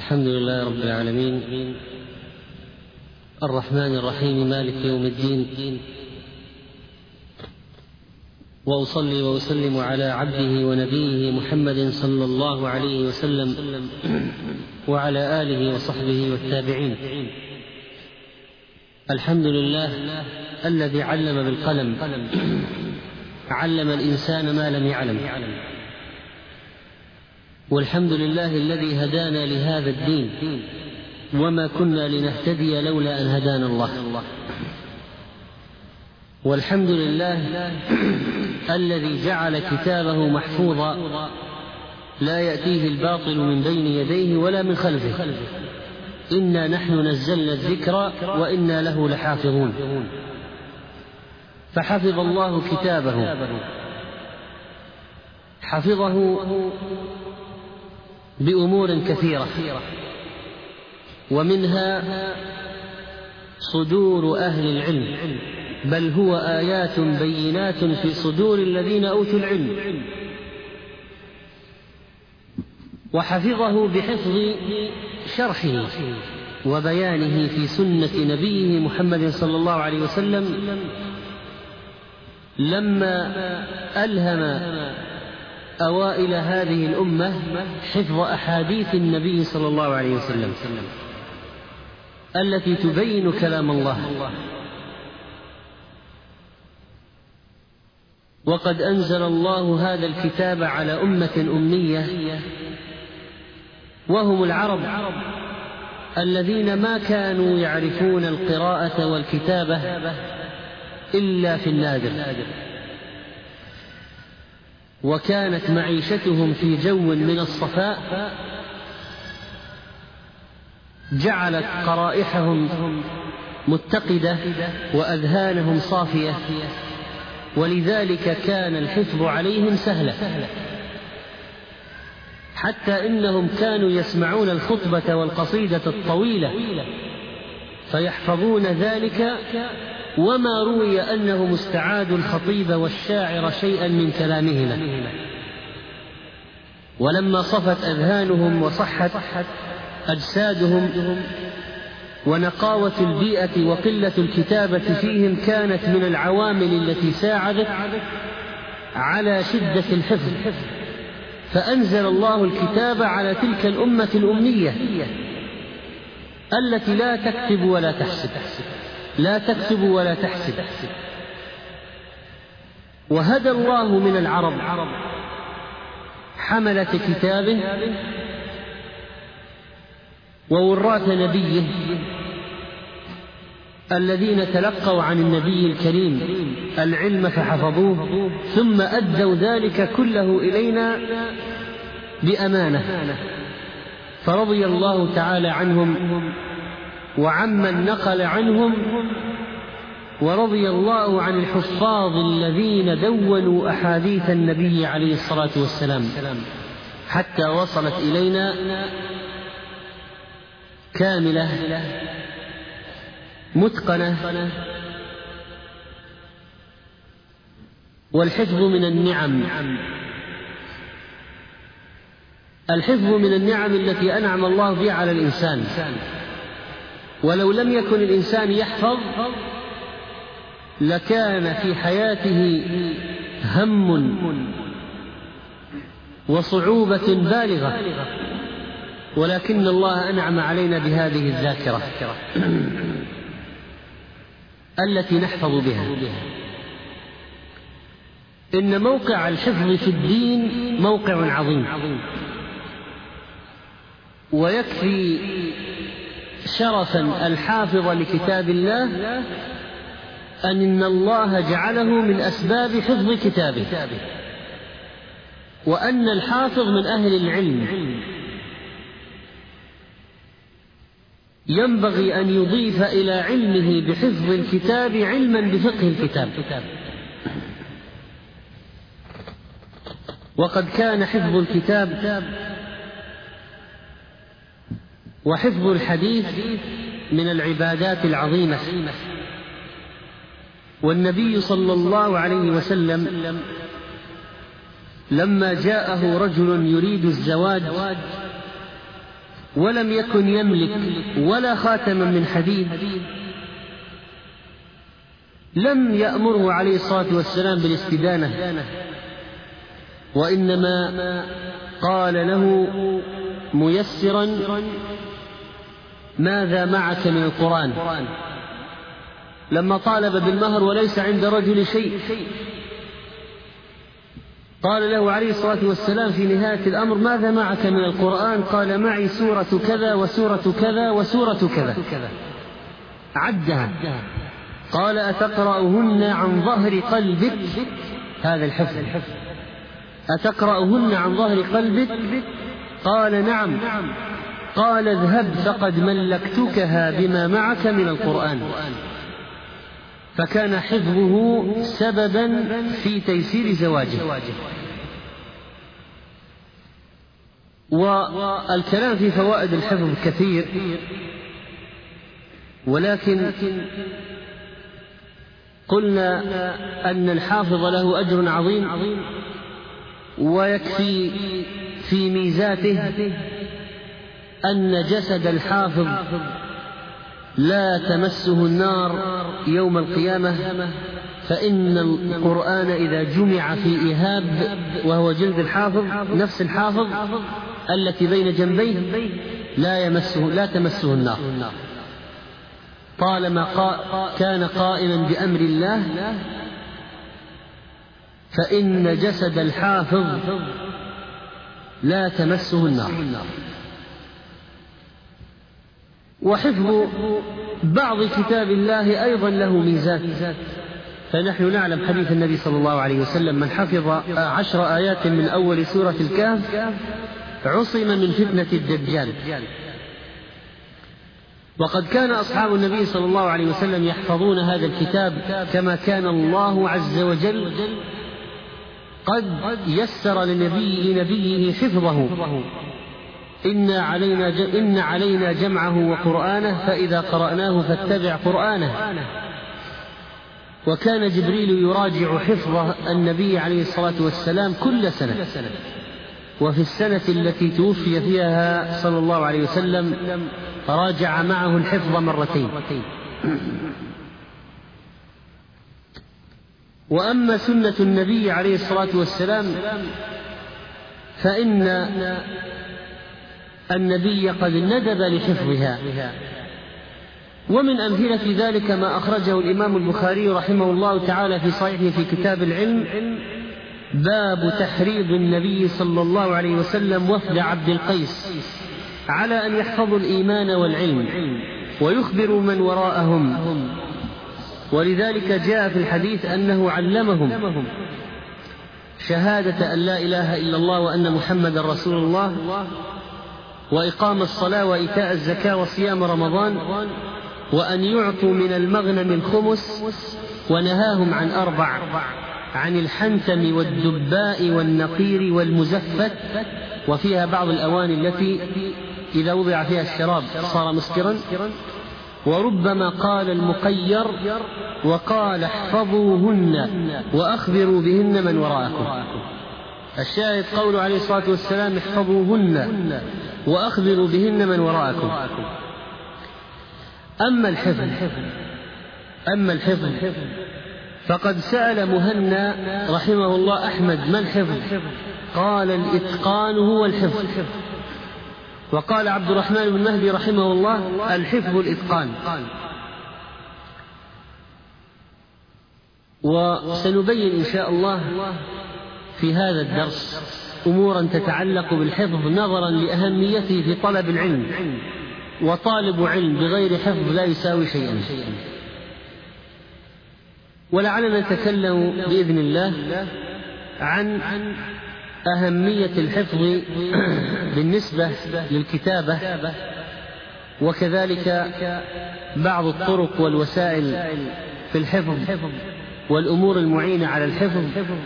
الحمد لله رب العالمين، الرحمن الرحيم، مالك يوم الدين، وأصلي وأسلم على عبده ونبيه محمد صلى الله عليه وسلم وعلى آله وصحبه والتابعين. الحمد لله الذي علم بالقلم، علم الإنسان ما لم يعلم. والحمد لله الذي هدانا لهذا الدين، وما كنا لنهتدي لولا أن هدانا الله. والحمد لله الذي جعل كتابه محفوظا لا يأتيه الباطل من بين يديه ولا من خلفه. إنا نحن نزلنا الذكر وإنا له لحافظون. فحفظ الله كتابه، حفظه بأمور كثيرة، ومنها صدور أهل العلم، بل هو آيات بينات في صدور الذين أوتوا العلم. وحفظه بحفظ شرحه وبيانه في سنة نبيه محمد صلى الله عليه وسلم، لما ألهم أوائل هذه الأمة حفظ أحاديث النبي صلى الله عليه وسلم التي تبين كلام الله. وقد أنزل الله هذا الكتاب على أمة أمية، وهم العرب الذين ما كانوا يعرفون القراءة والكتابة إلا في النادر، وكانت معيشتهم في جو من الصفاء جعلت قرائحهم متقدة وأذهانهم صافية، ولذلك كان الحفظ عليهم سهلا، حتى إنهم كانوا يسمعون الخطبة والقصيدة الطويلة فيحفظون ذلك، وما روي أنهم استعادوا الخطيب والشاعر شيئا من كلامهما. ولما صفت أذهانهم وصحت أجسادهم ونقاوة البيئة وقلة الكتابة فيهم كانت من العوامل التي ساعدت على شدة الحفظ، فأنزل الله الكتاب على تلك الأمة الأمية التي لا تكتب ولا تحسب، لا تكتب ولا تحسب. وهدى الله من العرب حملة كتابه ووراث نبيه الذين تلقوا عن النبي الكريم العلم فحفظوه، ثم أدوا ذلك كله إلينا بأمانة، فرضي الله تعالى عنهم وعمن نقل عنهم، ورضي الله عن الحفاظ الذين دونوا أحاديث النبي عليه الصلاة والسلام حتى وصلت إلينا كاملة متقنة. والحفظ من النعم، الحفظ من النعم التي أنعم الله بها على الإنسان. ولو لم يكن الإنسان يحفظ لكان في حياته هم وصعوبة بالغة، ولكن الله أنعم علينا بهذه الذاكرة التي نحفظ بها. إن موقع الحفظ في الدين موقع عظيم، ويكفي شرفا الحافظ لكتاب الله أن الله جعله من أسباب حفظ كتابه، وأن الحافظ من أهل العلم ينبغي أن يضيف إلى علمه بحفظ الكتاب علما بفقه الكتاب. وقد كان حفظ الكتاب وحفظ الحديث من العبادات العظيمة. والنبي صلى الله عليه وسلم لما جاءه رجل يريد الزواج ولم يكن يملك ولا خاتما من حديد لم يأمره عليه الصلاة والسلام بالاستدانة، وإنما قال له ميسرا: ماذا معك من القرآن؟ لما طالب بالمهر وليس عند رجل شيء قال له عليه الصلاة والسلام في نهاية الأمر: ماذا معك من القرآن؟ قال: معي سورة كذا وسورة كذا وسورة كذا، عدها. قال: أتقرأهن عن ظهر قلبك؟ هذا الحفظ. أتقرأهن عن ظهر قلبك؟ قال: نعم. قال: اذهب فقد ملكتكها بما معك من القرآن. فكان حفظه سببا في تيسير زواجه. والكلام في فوائد الحفظ كثير، ولكن قلنا أن الحافظ له أجر عظيم، ويكفي في ميزاته أن جسد الحافظ لا تمسه النار يوم القيامة، فإن القرآن إذا جمع في إيهاب وهو جلد الحافظ، نفس الحافظ التي بين جنبيه، لا تمسه النار طالما كان قائما بأمر الله، فإن جسد الحافظ لا تمسه النار. وحفظ بعض كتاب الله أيضا له ميزات، فنحن نعلم حديث النبي صلى الله عليه وسلم: من حفظ 10 آيات من أول سورة الكهف عصم من فتنة الدجال. وقد كان أصحاب النبي صلى الله عليه وسلم يحفظون هذا الكتاب كما كان الله عز وجل قد يسر لنبيه حفظه: إن علينا جمعه وقرآنه فإذا قرأناه فاتبع قرآنه. وكان جبريل يراجع حفظ النبي عليه الصلاة والسلام كل سنة، وفي السنة التي توفي فيها صلى الله عليه وسلم راجع معه الحفظ مرتين. وأما سنة النبي عليه الصلاة والسلام فإن النبي قد ندب لحفظها، ومن أمثلة ذلك ما أخرجه الإمام البخاري رحمه الله تعالى في صحيحه في كتاب العلم: باب تحريض النبي صلى الله عليه وسلم وفد عبد القيس على أن يحفظوا الإيمان والعلم ويخبروا من وراءهم. ولذلك جاء في الحديث أنه علمهم شهادة أن لا إله إلا الله وأن محمد رسول الله، وإقام الصلاة وإيتاء الزكاة وصيام رمضان، وأن يعطوا من المغنم الخمس، ونهاهم عن 4: عن الحنتم والدباء والنقير والمزفت، وفيها بعض الأواني التي إذا وضع فيها الشراب صار مسكرا. وربما قال المقير وقال: احفظوهن وأخبروا بهن من وراءكم. الشاهد قوله عليه الصلاة والسلام: احفظوهن وأخبروا بهن من وراءكم. أما الحفظ فقد سأل مهنا رحمه الله أحمد: ما الحفظ؟ قال: الإتقان هو الحفظ. وقال عبد الرحمن بن مهدي رحمه الله: الحفظ الإتقان. وسنبين إن شاء الله في هذا الدرس أمورا تتعلق بالحفظ نظرا لأهميته في طلب العلم، وطالب علم بغير حفظ لا يساوي شيئا. ولعلنا نتكلم بإذن الله عن أهمية الحفظ بالنسبة للكتابة، وكذلك بعض الطرق والوسائل في الحفظ والأمور المعينة على الحفظ،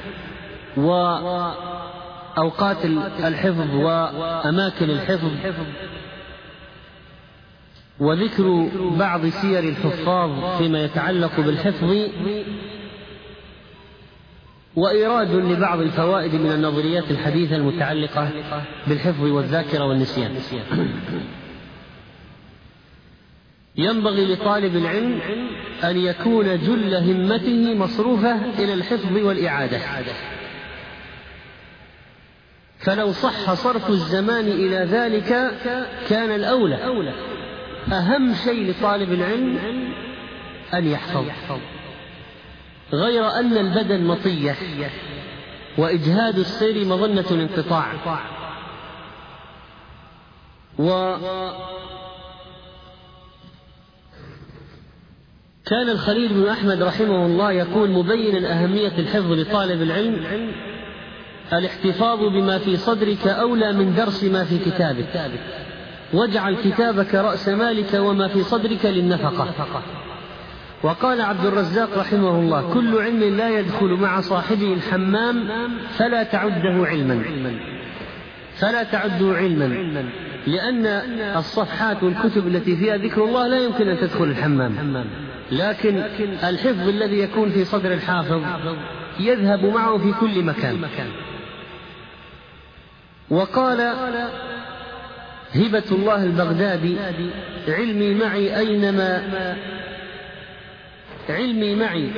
وأوقات الحفظ وأماكن الحفظ، وذكر بعض سير الحفاظ فيما يتعلق بالحفظ، وإيراد لبعض الفوائد من النظريات الحديثة المتعلقة بالحفظ والذاكرة والنسيان. ينبغي لطالب العلم أن يكون جل همته مصروفة إلى الحفظ والإعادة، فلو صح صرف الزمان إلى ذلك كان الأولى. أهم شيء لطالب العلم أن يحفظ، غير أن البدن مطية وإجهاد السير مظنة الانقطاع. كان الخليل بن أحمد رحمه الله يقول مبينا أهمية الحفظ لطالب العلم: الاحتفاظ بما في صدرك أولى من درس ما في كتابك، واجعل كتابك رأس مالك وما في صدرك للنفقة. وقال عبد الرزاق رحمه الله: كل علم لا يدخل مع صاحبه الحمام فلا تعده علما، لأن الصفحات والكتب التي فيها ذكر الله لا يمكن أن تدخل الحمام، لكن الحفظ الذي يكون في صدر الحافظ يذهب معه في كل مكان. وقال هبة الله البغدادي: علمي معي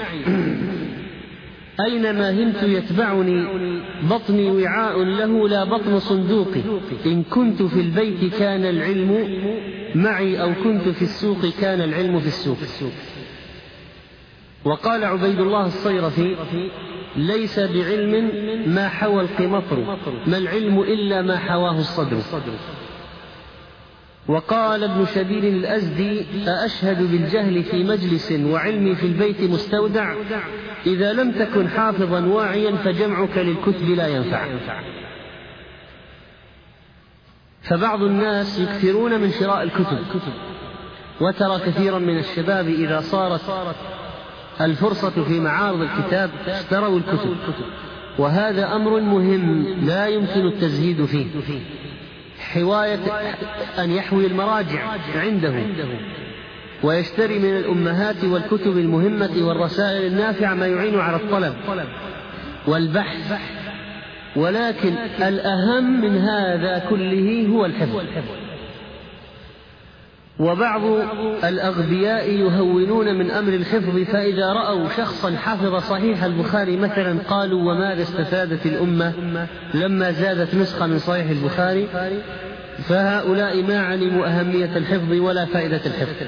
أينما همت يتبعني، بطني وعاء له لا بطن صندوقي، إن كنت في البيت كان العلم معي، أو كنت في السوق كان العلم في السوق. وقال عبيد الله الصيرفي: ليس بعلم ما حوى القمطر، ما العلم إلا ما حواه الصدر. وقال ابن شبيل الأزدي: أأشهد بالجهل في مجلس وعلمي في البيت مستودع، إذا لم تكن حافظا واعيا فجمعك للكتب لا ينفع. فبعض الناس يكثرون من شراء الكتب، وترى كثيرا من الشباب إذا صارت الفرصة في معارض الكتاب اشتروا الكتب، وهذا أمر مهم لا يمكن التزهيد فيه. حواية أن يحوي المراجع عنده ويشتري من الأمهات والكتب المهمة والرسائل النافعة ما يعين على الطلب والبحث، ولكن الأهم من هذا كله هو الحفظ. وبعض الأغبياء يهونون من أمر الحفظ، فإذا رأوا شخصا حفظ صحيح البخاري مثلا قالوا: وماذا استفادت الأمة لما زادت نسخة من صحيح البخاري؟ فهؤلاء ما علموا أهمية الحفظ ولا فائدة الحفظ.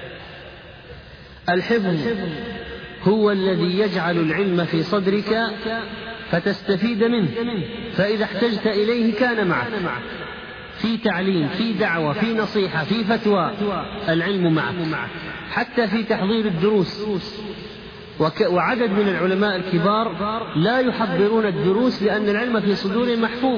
الحفظ هو الذي يجعل العلم في صدرك فتستفيد منه، فإذا احتجت إليه كان معك في تعليم، في دعوة، في نصيحة، في فتوى، العلم معك، حتى في تحضير الدروس. وعدد من العلماء الكبار لا يحضرون الدروس لأن العلم في صدورهم محفوظ.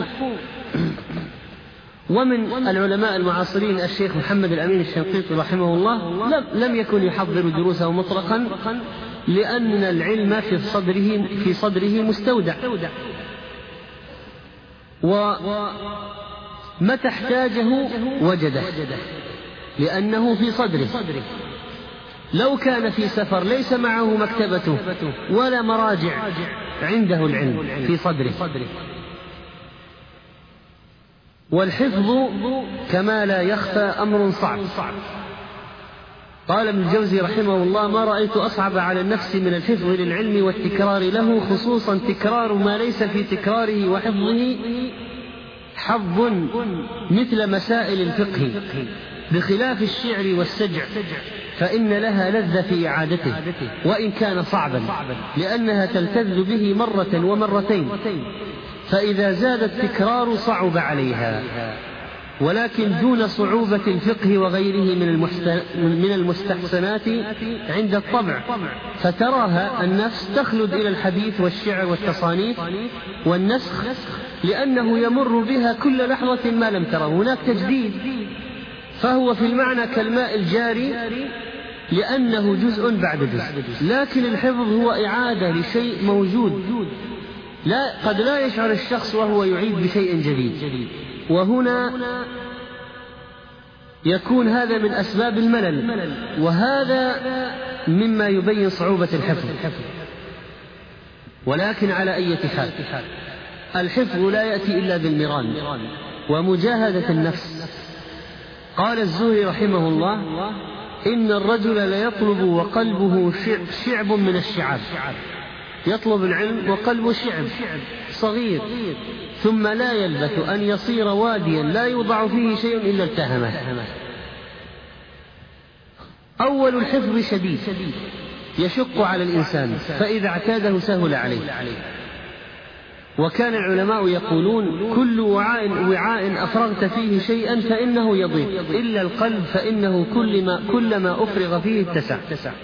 ومن العلماء المعاصرين الشيخ محمد الأمين الشنقيطي رحمه الله لم يكن يحضر دروسه مطلقا، لأن العلم في صدره مستودع، ومتى احتاجه وجده لأنه في صدره. لو كان في سفر ليس معه مكتبته ولا مراجع، عنده العلم في صدره. والحفظ كما لا يخفى أمر صعب. قال ابن الجوزي رحمه الله: ما رأيت أصعب على النفس من الحفظ للعلم والتكرار له، خصوصا تكرار ما ليس في تكراره وحفظه حظ مثل مسائل الفقه، بخلاف الشعر والسجع، فإن لها لذة في إعادته وإن كان صعبا، لأنها تلتذ به مرة ومرتين، فإذا زاد التكرار صعب عليها، ولكن دون صعوبة الفقه وغيره من المستحسنات عند الطبع، فتراها النفس تخلد إلى الحديث والشعر والتصانيف والنسخ، لأنه يمر بها كل لحظة ما لم تره هناك تجديد، فهو في المعنى كالماء الجاري لأنه جزء بعد جزء. لكن الحفظ هو إعادة لشيء موجود، قد لا يشعر الشخص وهو يعيد بشيء جديد، وهنا يكون هذا من أسباب الملل، وهذا مما يبين صعوبة الحفظ. ولكن على أي حال الحفظ لا يأتي إلا بالمران ومجاهدة النفس. قال الزهري رحمه الله: إن الرجل ليطلب وقلبه شعب من الشعاب، يطلب العلم وقلبه شعب صغير، ثم لا يلبث أن يصير واديا لا يوضع فيه شيء إلا التهمه. أول الحفظ شديد يشق على الإنسان، فإذا اعتاده سهل عليه. وكان العلماء يقولون: كل وعاء أفرغت فيه شيئا فإنه يضيق، إلا القلب فإنه كلما أفرغ فيه اتسع.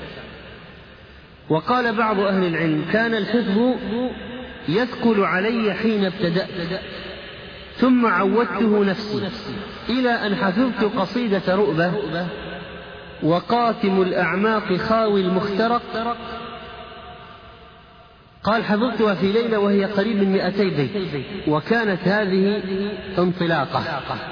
وقال بعض أهل العلم: كان الحفظ يثقل علي حين ابتدأت، ثم عودته نفسي إلى أن حفظت قصيدة رؤبة: وقاتم الأعماق خاوي المخترق. قال: حفظتها في ليلة وهي قريب من 200 بيت، وكانت هذه انطلاقة.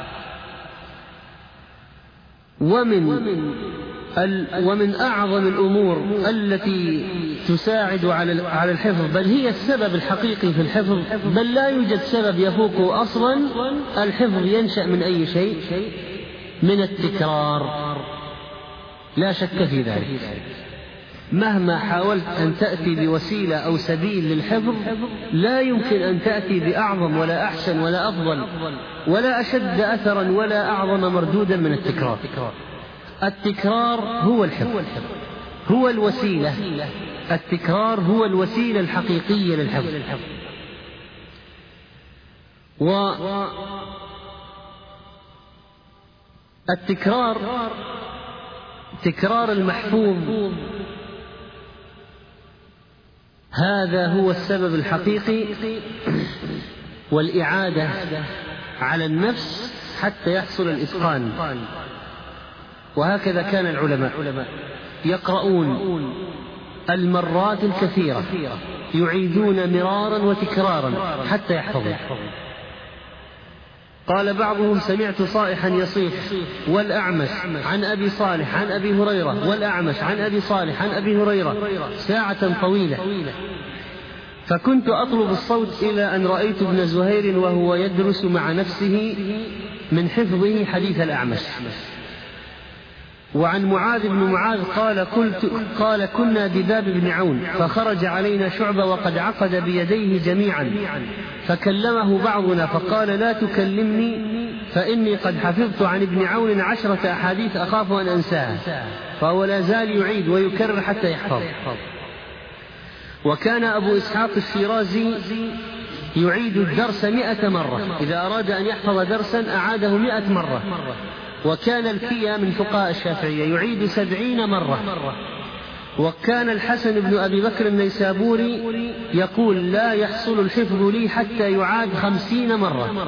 ومن أعظم الأمور التي تساعد على الحفظ، بل هي السبب الحقيقي في الحفظ، بل لا يوجد سبب يفوقه أصلا، الحفظ ينشأ من أي شيء؟ من التكرار، لا شك في ذلك. مهما حاولت أن تأتي بوسيلة أو سبيل للحفظ، لا يمكن أن تأتي بأعظم ولا أحسن ولا أفضل ولا أشد أثرا ولا أعظم مردودا من التكرار. التكرار هو الحفظ، هو الوسيلة. التكرار هو الوسيلة الحقيقية للحفظ. والتكرار، تكرار المحفوظ، هذا هو السبب الحقيقي، والإعادة على النفس حتى يحصل الإتقان. وهكذا كان العلماء يقرؤون المرات الكثيرة، يعيدون مرارا وتكرارا حتى يحفظوا. قال بعضهم: سمعت صائحا يصيح والأعمش عن أبي صالح عن أبي هريرة، والأعمش عن أبي صالح عن أبي هريرة ساعة طويلة، فكنت أطلب الصوت إلى أن رأيت ابن زهير وهو يدرس مع نفسه من حفظه حديث الأعمش. وعن معاذ بن معاذ قال: كنا بباب بن عون، فخرج علينا شعبة وقد عقد بيديه جميعا، فكلمه بعضنا فقال: لا تكلمني فإني قد حفظت عن ابن عون 10 أحاديث أخاف أن أنساها. فهو لا زال يعيد ويكرر حتى يحفظ. وكان أبو إسحاق الشيرازي يعيد الدرس 100 مرة، إذا أراد أن يحفظ درسا أعاده 100 مرة. وكان الكيا من فقهاء الشافعية يعيد 70 مرة. وكان الحسن بن أبي بكر النيسابوري يقول: لا يحصل الحفظ لي حتى يعاد 50 مرة.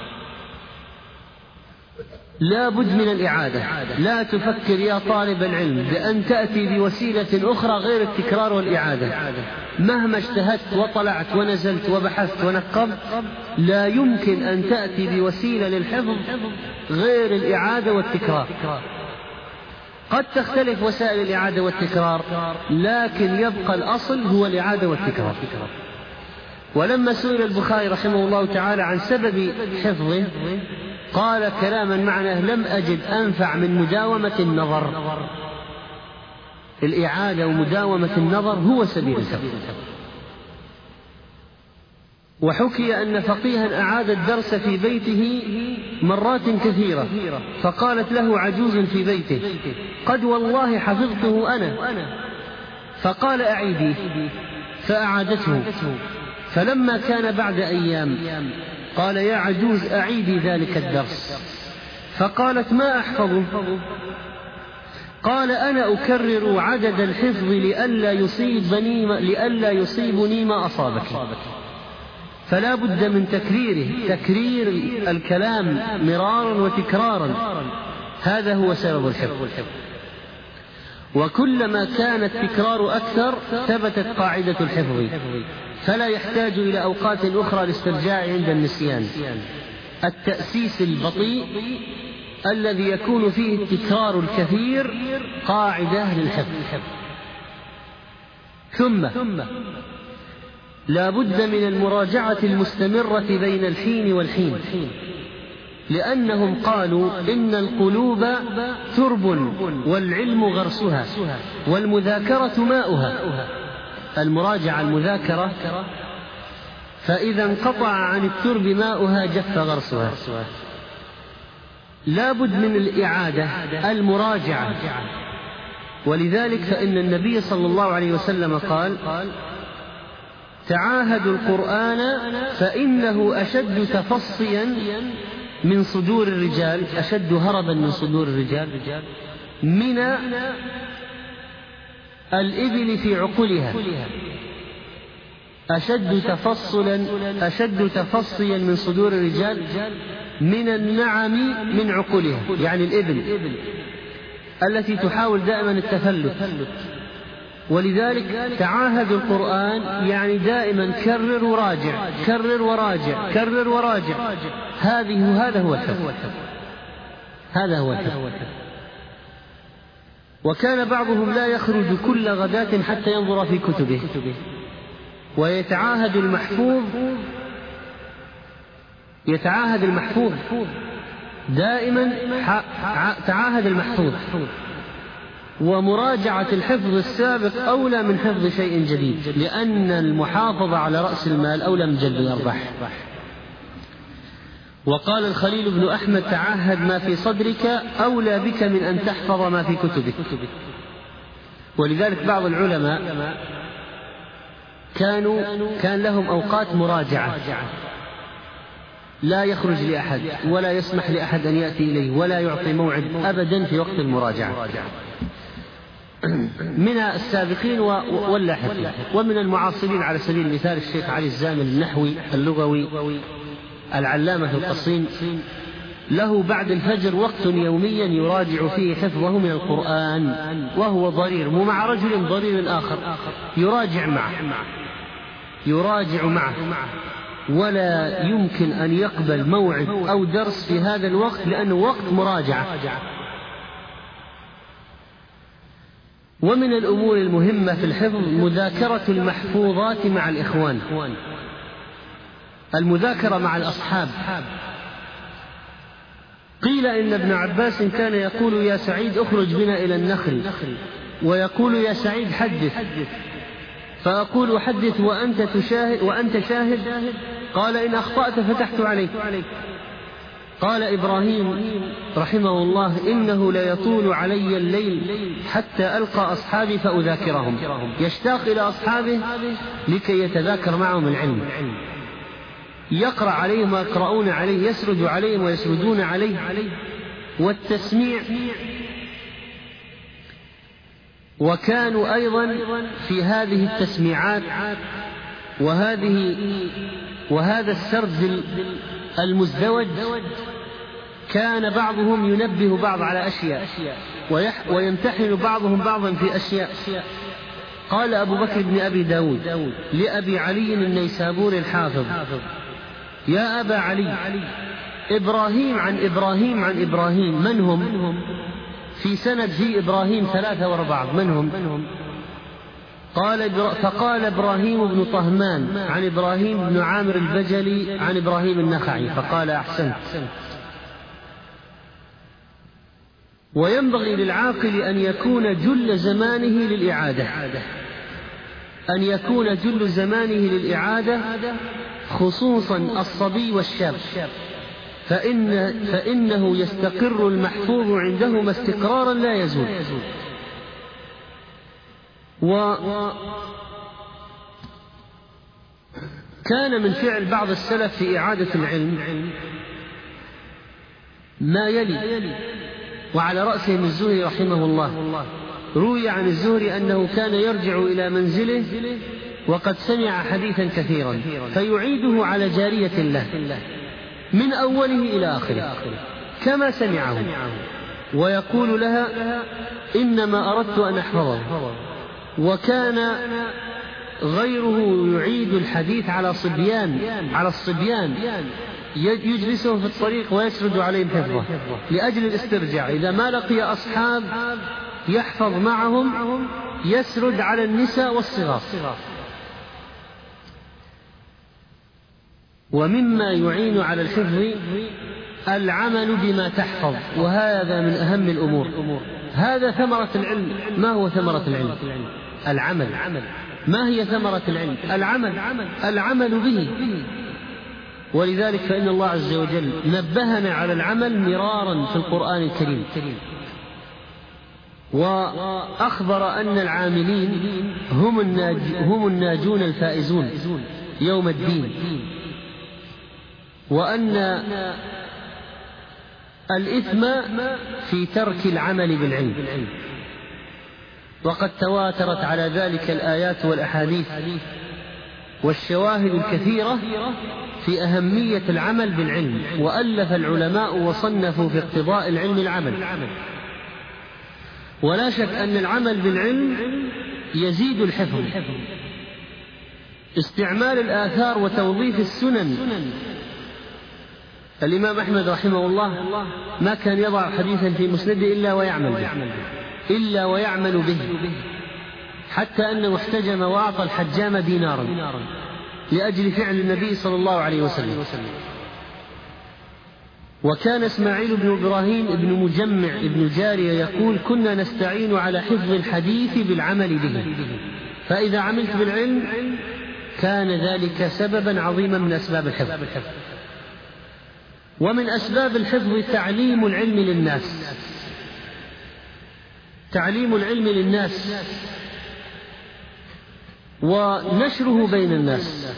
لا بد من الإعادة. لا تفكر يا طالب العلم بأن تأتي بوسيلة أخرى غير التكرار والإعادة. مهما اجتهدت وطلعت ونزلت وبحثت ونقبت، لا يمكن أن تأتي بوسيلة للحفظ غير الإعادة والتكرار. قد تختلف وسائل الإعادة والتكرار، لكن يبقى الأصل هو الإعادة والتكرار. ولما سئل البخاري رحمه الله تعالى عن سبب حفظه، قال كلاما معناه: لم أجد أنفع من مداومة النظر. الإعادة ومداومة النظر هو سبيل الحفظ. وحكي أن فقيها أعاد الدرس في بيته مرات كثيرة، فقالت له عجوز في بيته: قد والله حفظته أنا. فقال: أعيدي. فأعادته. فلما كان بعد أيام قال: يا عجوز أعيدي ذلك الدرس. فقالت: ما أحفظه. قال: أنا أكرر عدد الحفظ لئلا يصيبني ما أصابك. فلا بد من تكرير الكلام مرارا وتكرارا، هذا هو سبب الحفظ. وكلما كان التكرار أكثر ثبتت قاعدة الحفظ، فلا يحتاج إلى أوقات أخرى لاسترجاع عند النسيان. التأسيس البطيء الذي يكون فيه التكرار الكثير قاعدة للحفظ. ثم لا بد من المراجعة المستمرة بين الحين والحين. لأنهم قالوا إن القلوب ترب والعلم غرسها والمذاكرة ماؤها. المراجعة المذاكرة، فإذا انقطع عن الترب ماؤها جف غرسها. لا بد من الإعادة المراجعة. ولذلك فإن النبي صلى الله عليه وسلم قال: تعاهدوا القرآن فإنه أشد تفصيا من صدور الرجال، أشد هربا من صدور الرجال من الإبل في عقلها، أشد تفصيا من صدور الرجال من النعم من عقلها، يعني الإبل التي تحاول دائما التفلت. ولذلك تعاهدوا القرآن يعني دائما كرر وراجع، كرر وراجع، كرر وراجع. هذا هو الحفظ. هذا هو الحفظ. وكان بعضهم لا يخرج كل غداة حتى ينظر في كتبه ويتعاهد المحفوظ، يتعاهد المحفوظ دائما، تعاهد المحفوظ. ومراجعة الحفظ السابق أولى من حفظ شيء جديد، لأن المحافظة على رأس المال أولى من جلب الأرباح. وقال الخليل بن أحمد: تعهد ما في صدرك أولى بك من أن تحفظ ما في كتبك. ولذلك بعض العلماء كان لهم أوقات مراجعة، لا يخرج لأحد ولا يسمح لأحد أن يأتي إليه ولا يعطي موعد أبدا في وقت المراجعة، من السابقين واللاحقين. ومن المعاصرين على سبيل المثال الشيخ علي الزامل النحوي اللغوي العلامة القصيم، له بعد الفجر وقت يوميا يراجع فيه حفظه من القرآن، وهو ضرير، ومع رجل ضرير آخر يراجع معه، ولا يمكن أن يقبل موعد أو درس في هذا الوقت لأنه وقت مراجعة. ومن الأمور المهمة في الحفظ مذاكرة المحفوظات مع الإخوان، المذاكرة مع الأصحاب. قيل إن ابن عباس كان يقول: يا سعيد اخرج بنا إلى النخل، ويقول: يا سعيد حدث، فأقول: حدث وأنت شاهد. قال: إن أخطأت فتحت عليك. قال إبراهيم رحمه الله: إنه ليطول علي الليل حتى ألقى أصحابي فأذاكرهم. يشتاق إلى أصحابه لكي يتذاكر معهم العلم، يقرأ عليهم ويقرؤون عليه، يسرد عليهم ويسردون عليه. والتسميع. وكانوا أيضا في هذه التسميعات وهذا السرد المزدوج كان بعضهم ينبه بعض على أشياء ويمتحن بعضهم بعضا في أشياء. قال أبو بكر بن أبي داود لأبي علي النيسابوري الحافظ: يا أبا علي، إبراهيم عن إبراهيم عن إبراهيم من هم؟ في سند في إبراهيم 3 و4 من هم؟ فقال إبراهيم بن طهمان عن إبراهيم بن عامر البجلي عن إبراهيم النخعي، فقال: أحسنت. وينبغي للعاقل أن يكون جل زمانه للإعادة، خصوصا الصبي والشاب، فإنه يستقر المحفوظ عندهما استقرارا لا يزول. وكان من فعل بعض السلف في إعادة العلم ما يلي، وعلى رأسهم الزهري رحمه الله. روي عن الزهري أنه كان يرجع إلى منزله وقد سمع حديثا كثيرا فيعيده على جارية له من أوله إلى آخره كما سمعه، ويقول لها: إنما أردت أن أحفظه. وكان غيره يعيد الحديث على الصبيان يجلسهم في الطريق ويسرد عليهم حفظه لأجل الاسترجاع. إذا ما لقي أصحاب يحفظ معهم يسرد على النساء والصغار. ومما يعين على الحفظ العمل بما تحفظ، وهذا من أهم الأمور. هذا ثمرة العلم. ما هو ثمرة العلم؟ العمل. ما هي ثمرة العلم؟ العمل به. ولذلك فإن الله عز وجل نبهنا على العمل مرارا في القرآن الكريم، وأخبر أن العاملين هم الناجون الفائزون يوم الدين، وأن الإثم في ترك العمل بالعلم. وقد تواترت على ذلك الآيات والأحاديث والشواهد الكثيرة في أهمية العمل بالعلم، وألف العلماء وصنفوا في اقتضاء العلم العمل. ولا شك أن العمل بالعلم يزيد الحفظ. استعمال الآثار وتوظيف السنن. الإمام أحمد رحمه الله ما كان يضع حديثا في مسنده إلا ويعمل به، حتى أنه احتجم وأعطى الحجام دينارا لأجل فعل النبي صلى الله عليه وسلم. وكان إسماعيل بن إبراهيم بن مجمع بن جارية يقول: كنا نستعين على حفظ الحديث بالعمل به، فإذا عملت بالعلم كان ذلك سببا عظيما من أسباب الحفظ. ومن أسباب الحفظ تعليم العلم للناس ونشره بين الناس.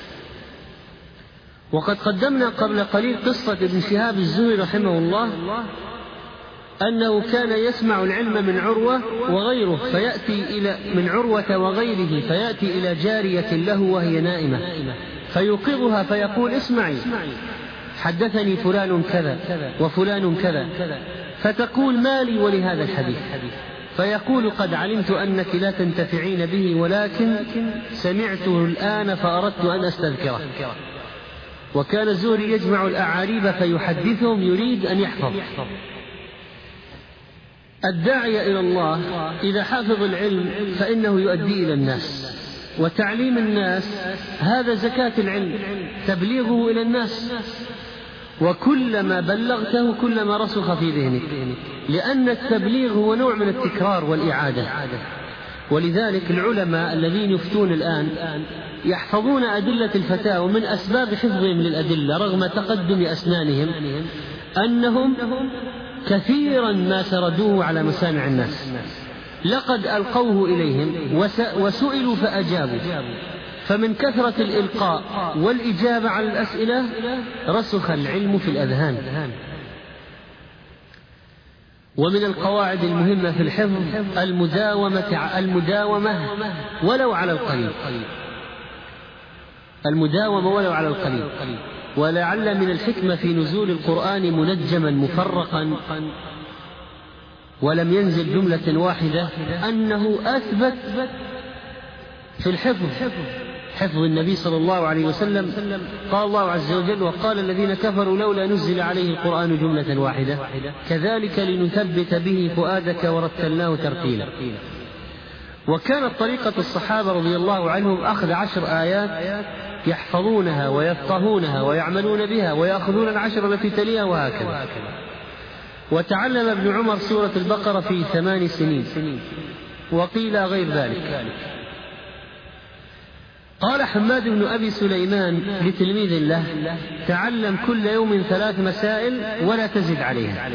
وقد قدمنا قبل قليل قصة ابن شهاب الزهري رحمه الله، أنه كان يسمع العلم من عروة وغيره، من عروة وغيره، فيأتي إلى جارية له وهي نائمة فيوقظها فيقول: اسمعي، حدثني فلان كذا وفلان كذا، فتقول: ما لي ولهذا الحديث؟ فيقول: قد علمت أنك لا تنتفعين به، ولكن سمعته الآن فأردت أن أستذكره. وكان الزهري يجمع الأعاريب فيحدثهم، يريد أن يحفظ. الداعية إلى الله إذا حفظ العلم فإنه يؤدي إلى الناس، وتعليم الناس هذا زكاة العلم، تبليغه إلى الناس. وكلما بلغته كلما رسخ في ذهنك، لأن التبليغ هو نوع من التكرار والإعادة. ولذلك العلماء الذين يفتون الآن يحفظون أدلة الفتاوى، من أسباب حفظهم للأدلة رغم تقدم أسنانهم أنهم كثيرا ما سردوه على مسامع الناس، لقد ألقوه إليهم وسئلوا فأجابوا، فمن كثرة الإلقاء والإجابة على الأسئلة رسخ العلم في الأذهان. ومن القواعد المهمة في الحفظ المداومة ولو على القليل، ولعل من الحكمة في نزول القرآن منجما مفرقا ولم ينزل جملة واحدة أنه أثبت في الحفظ حفظ النبي صلى الله عليه وسلم. قال الله عز وجل: وقال الذين كفروا لولا نزل عليه القرآن جملة واحدة كذلك لنثبت به فؤادك ورتلناه ترتيلا. وكانت طريقة الصحابة رضي الله عنهم أخذ 10 آيات يحفظونها ويفقهونها ويعملون بها ويأخذون 10 التي تليها، وهكذا. وتعلم ابن عمر سورة البقرة في 8 سنين، وقيل غير ذلك. قال حماد بن أبي سليمان لتلميذ له: تعلم كل يوم 3 مسائل ولا تزد عليها.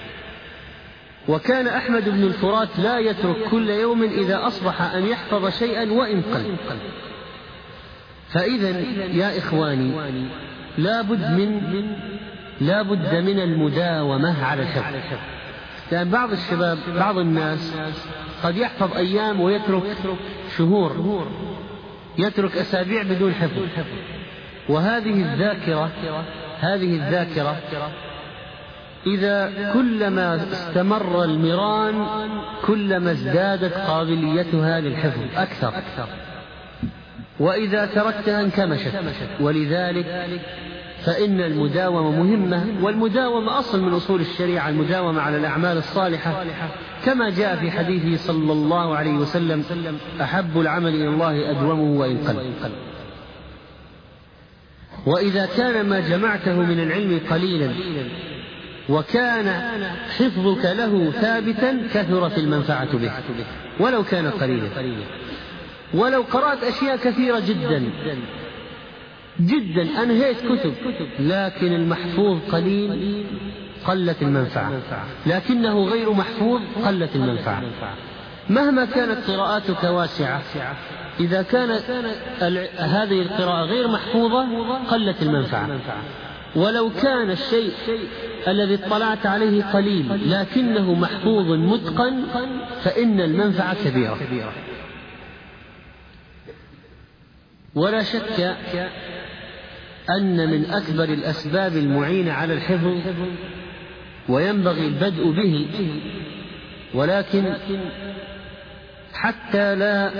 وكان أحمد بن الفرات لا يترك كل يوم إذا أصبح أن يحفظ شيئا وإن قل. فإذا يا إخواني لا بد من المداومة على الحفظ. لأن بعض الشباب، بعض الناس قد يحفظ أيام ويترك شهور، يترك أسابيع بدون حفظ. وهذه الذاكرة إذا كلما استمر المران كلما ازدادت قابليتها للحفظ أكثر، وإذا تركتها انكمشت. ولذلك فإن المداومة مهمة، والمداومة أصل من أصول الشريعة، المداومة على الأعمال الصالحة، كما جاء في حديثه صلى الله عليه وسلم: أحب العمل إلى الله أدومه وإن قل. وإذا كان ما جمعته من العلم قليلا وكان حفظك له ثابتا كثرت المنفعة به ولو كان قليلا. ولو قرأت أشياء كثيرة جدا جدا أنهيت كتب لكن المحفوظ قليل قلت المنفعة، لكنه غير محفوظ قلت المنفعة. مهما كانت قراءاتك واسعة إذا كانت هذه القراءة غير محفوظة قلت المنفعة. ولو كان الشيء الذي اطلعت عليه قليل لكنه محفوظ متقن فإن المنفعة كبيرة. ولا شك أن من أكبر الأسباب المعينة على الحفظ وينبغي البدء به، ولكن حتى لا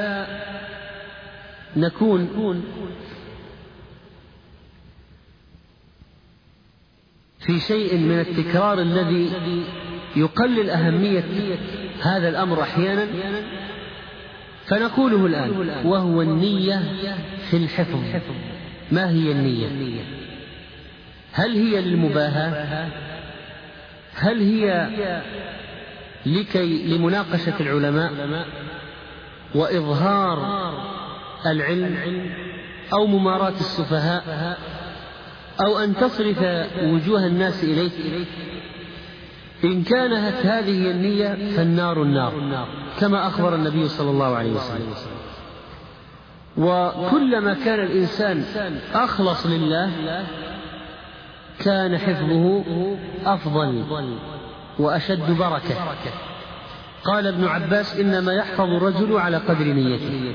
نكون في شيء من التكرار الذي يقلل أهمية هذا الأمر أحيانا، فنقوله الآن، وهو النية في الحفظ. ما هي النية؟ هل هي للمباهاة؟ هل هي لمناقشة العلماء وإظهار العلم، أو مماراة السفهاء، أو أن تصرف وجوه الناس إليك؟ إن كانت هذه النية فالنار النار، كما أخبر النبي صلى الله عليه وسلم. وكلما كان الإنسان أخلص لله كان حفظه أفضل وأشد بركة. قال ابن عباس: إنما يحفظ الرجل على قدر نيته.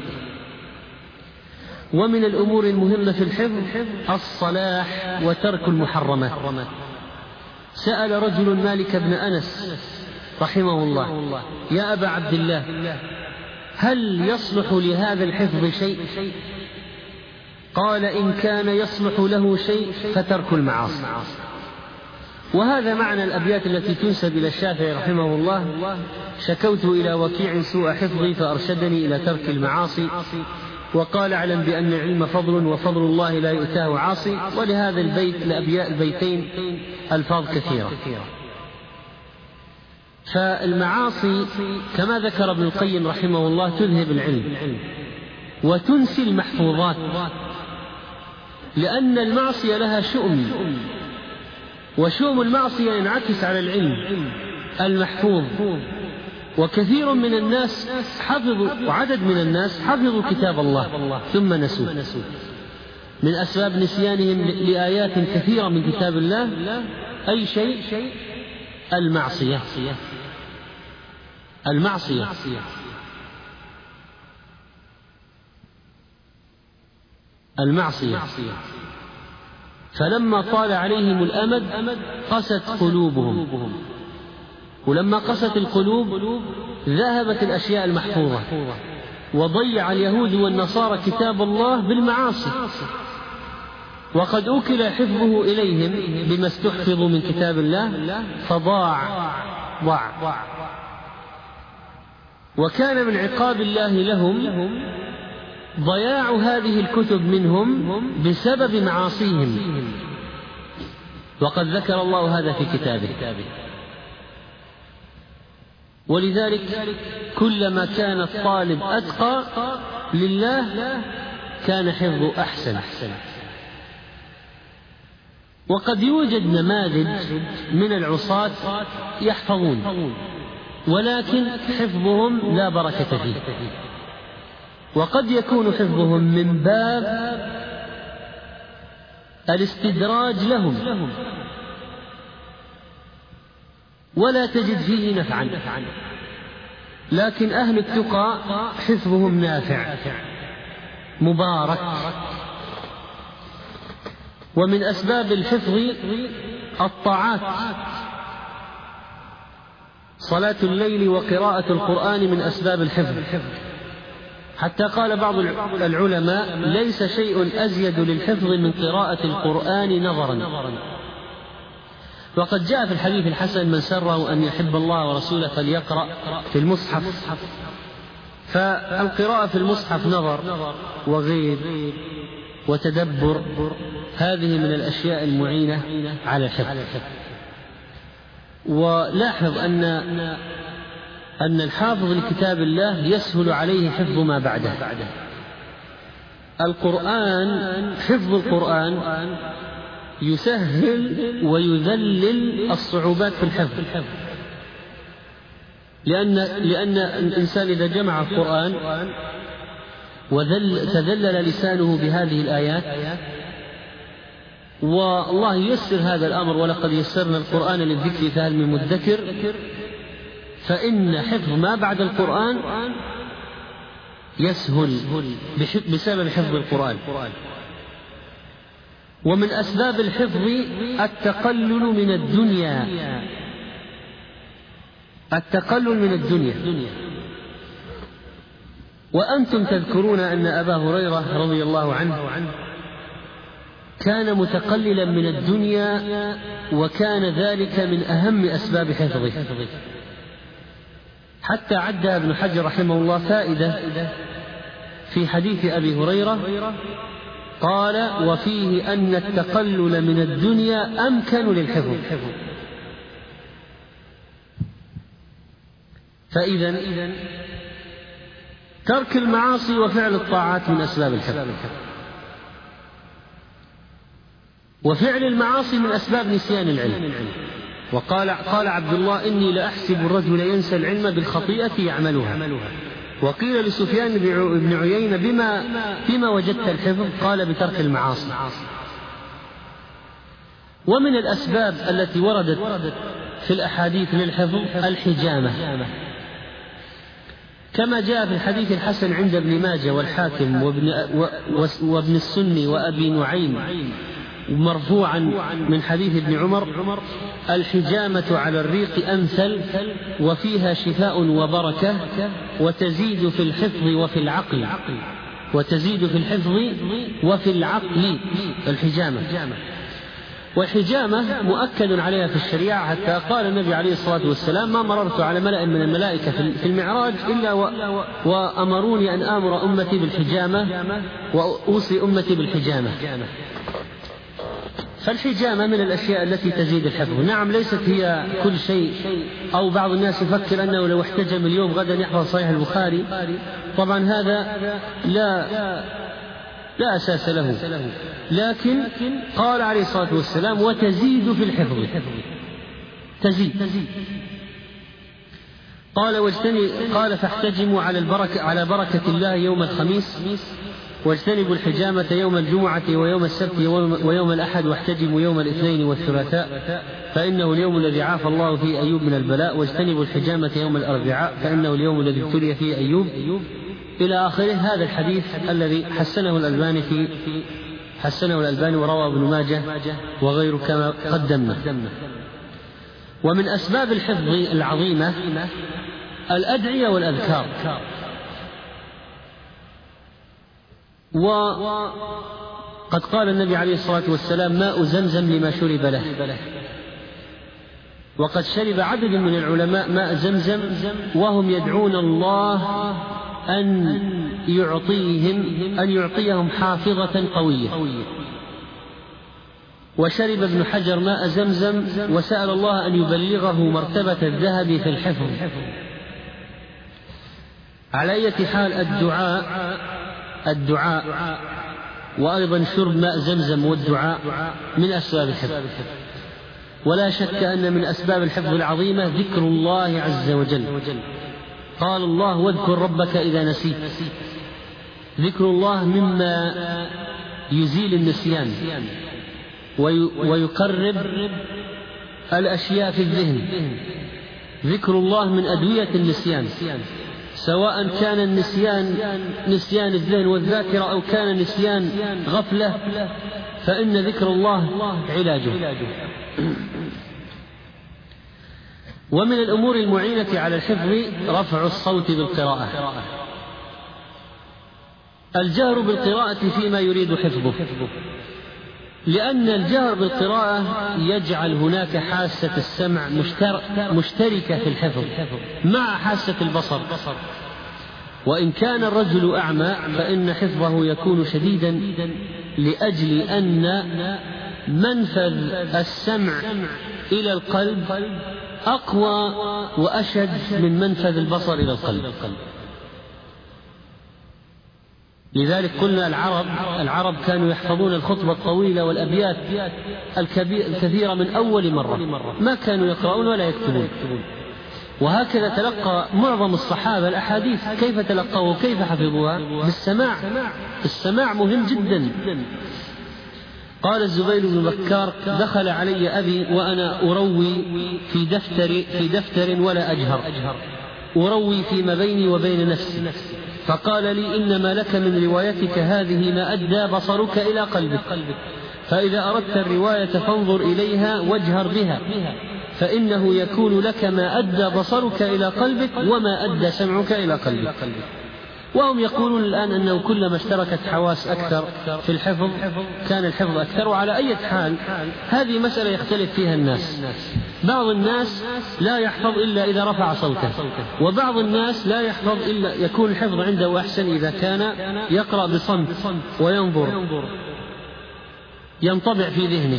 ومن الأمور المهمة في الحفظ الصلاح وترك المحرمات. سأل رجل مالك بن أنس رحمه الله: يا أبا عبد الله، هل يصلح لهذا الحفظ شيء؟ قال: إن كان يصلح له شيء فترك المعاصي. وهذا معنى الأبيات التي تنسب إلى الشافعي رحمه الله: شكوت إلى وكيع سوء حفظي فأرشدني إلى ترك المعاصي، وقال: اعلم بأن العلم فضل وفضل الله لا يؤتاه عاصي. ولهذا البيتين ألفاظ كثيرة. فالمعاصي كما ذكر ابن القيم رحمه الله تذهب العلم وتنسي المحفوظات، لأن المعصية لها شؤم، وشؤم المعصية ينعكس على العلم المحفوظ. وكثير من الناس حفظوا، وعدد من الناس حفظوا كتاب الله ثم نسوه. من أسباب نسيانهم لآيات كثيرة من كتاب الله أي شيء؟ المعصية. فلما طال عليهم الأمد قست قلوبهم، ولما قست القلوب ذهبت الأشياء المحفوظة، وضيع اليهود والنصارى كتاب الله بالمعاصي، وقد أكل حفظه إليهم بما استحفظوا من كتاب الله فضاع. وكان من عقاب الله لهم ضياع هذه الكتب منهم بسبب معاصيهم، وقد ذكر الله هذا في كتابه. ولذلك كلما كان الطالب أتقى لله كان حفظه أحسن. وقد يوجد نماذج من العصاة يحفظون ولكن حفظهم لا بركة فيه، وقد يكون حفظهم من باب الاستدراج لهم ولا تجد فيه نفعا. لكن أهل التقى حفظهم نافع مبارك. ومن أسباب الحفظ الطاعات، صلاة الليل وقراءة القرآن من أسباب الحفظ، حتى قال بعض العلماء: ليس شيء أزيد للحفظ من قراءة القرآن نظرا. وقد جاء في الحديث الحسن: من سره أن يحب الله ورسوله فليقرأ في المصحف. فالقراءة في المصحف نظر وغيب وتدبر، هذه من الأشياء المعينة على الحفظ. ولاحظ أن الحافظ لكتاب الله يسهل عليه حفظ ما بعده. القرآن، حفظ القرآن يسهل ويذلل الصعوبات في الحفظ، لأن الإنسان إذا جمع القرآن وتذلل لسانه بهذه الآيات، والله ييسر هذا الأمر، ولقد يسرنا القرآن للذكر فهل من مدكر، فإن حفظ ما بعد القرآن يسهل بسبب حفظ القرآن. ومن أسباب الحفظ التقلل من الدنيا، التقلل من الدنيا. وأنتم تذكرون أن أبا هريرة رضي الله عنه كان متقللا من الدنيا، وكان ذلك من أهم أسباب حفظه، حتى عد ابن حجر رحمه الله فائدة في حديث أبي هريرة، قال: وفيه أن التقلل من الدنيا أمكن للحفظ. فإذا ترك المعاصي وفعل الطاعات من أسباب الحفظ، وفعل المعاصي من أسباب نسيان العلم. قال عبد الله: إني لأحسب الرجل ينسى العلم بالخطيئة يعملها. وقيل لسفيان بن عيينة: بما وجدت الحفظ؟ قال: بترك المعاصي. ومن الأسباب التي وردت في الأحاديث للحفظ الحجامة، كما جاء في الحديث الحسن عند ابن ماجه والحاكم وابن السني وأبي نعيم مرفوعا من حديث ابن عمر: الحجامة على الريق أمثل، وفيها شفاء وبركة، وتزيد في الحفظ وفي العقل، وتزيد في الحفظ وفي العقل الحجامة. والحجامة مؤكد عليها في الشريعة، حتى قال النبي عليه الصلاة والسلام: ما مررت على ملأ من الملائكة في المعراج إلا وأمروني أن آمر أمتي بالحجامة وأوصي أمتي بالحجامة. فالحجامة من الأشياء التي تزيد الحفظ. نعم، ليست هي كل شيء، أو بعض الناس يفكر أنه لو احتجم اليوم غدا يحفظ صحيح البخاري. طبعا هذا لا أساس له، لكن قال عليه الصلاة والسلام: وتزيد في الحفظ، تزيد. قال: فاحتجموا على بركة الله يوم الخميس، واجتنبوا الحجامة يوم الجمعة ويوم السبت ويوم الأحد، واحتجموا يوم الاثنين والثلاثاء، فإنه اليوم الذي عافى الله فيه أيوب من البلاء، واجتنبوا الحجامة يوم الأربعاء، فإنه اليوم الذي ابتلي فيه أيوب، إلى آخره. هذا الحديث الذي حسنه الألباني وروى ابن ماجه وغيره كما قدمنا. ومن أسباب الحفظ العظيمة الأدعية والأذكار. وقد قال النبي عليه الصلاة والسلام: ماء زمزم لما شرب له. وقد شرب عدد من العلماء ماء زمزم وهم يدعون الله أن يعطيهم حافظة قوية. وشرب ابن حجر ماء زمزم وسأل الله أن يبلغه مرتبة الذهب في الحفظ. على أي حال الدعاء وأيضا شرب ماء زمزم والدعاء من أسباب الحفظ. ولا شك أن من أسباب الحفظ العظيمة ذكر الله عز وجل. قال الله: واذكر ربك إذا نسيت. ذكر الله مما يزيل النسيان ويقرب الأشياء في الذهن. ذكر الله من أدوية النسيان، سواء كان النسيان نسيان الذهن والذاكرة، أو كان نسيان غفلة، فإن ذكر الله علاجه. ومن الأمور المعينة على الحفظ رفع الصوت بالقراءة. الجهر بالقراءة فيما يريد حفظه، لأن الجهر بالقراءة يجعل هناك حاسة السمع مشتركة في الحفظ مع حاسة البصر، وإن كان الرجل أعمى فإن حفظه يكون شديدا، لأجل أن منفذ السمع إلى القلب أقوى وأشد من منفذ البصر إلى القلب. لذلك قلنا العرب كانوا يحفظون الخطبة الطويلة والأبيات الكثيرة من أول مرة، ما كانوا يقرؤون ولا يكتبون. وهكذا تلقى معظم الصحابة الأحاديث، كيف تلقوا وكيف حفظوها؟ بالسماع. السماع مهم جدا. قال الزبير بن بكار: دخل علي أبي وأنا أروي في دفتر ولا أجهر، أروي فيما بيني وبين نفسي، فقال لي: إنما لك من روايتك هذه ما أدى بصرك إلى قلبك، فإذا أردت الرواية فانظر إليها واجهر بها، فإنه يكون لك ما أدى بصرك إلى قلبك وما أدى سمعك إلى قلبك. وهم يقولون الآن أنه كلما اشتركت حواس أكثر في الحفظ كان الحفظ أكثر. وعلى أي حال هذه مسألة يختلف فيها الناس. بعض الناس لا يحفظ إلا إذا رفع صوته، وبعض الناس لا يحفظ إلا يكون الحفظ عنده أحسن إذا كان يقرأ بصمت وينظر، ينطبع في ذهنه.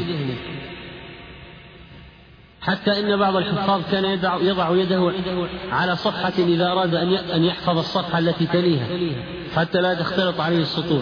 حتى إن بعض الحفاظ كان يضع يده على صفحة إذا أراد أن يحفظ الصفحة التي تليها حتى لا تختلط عليه السطور.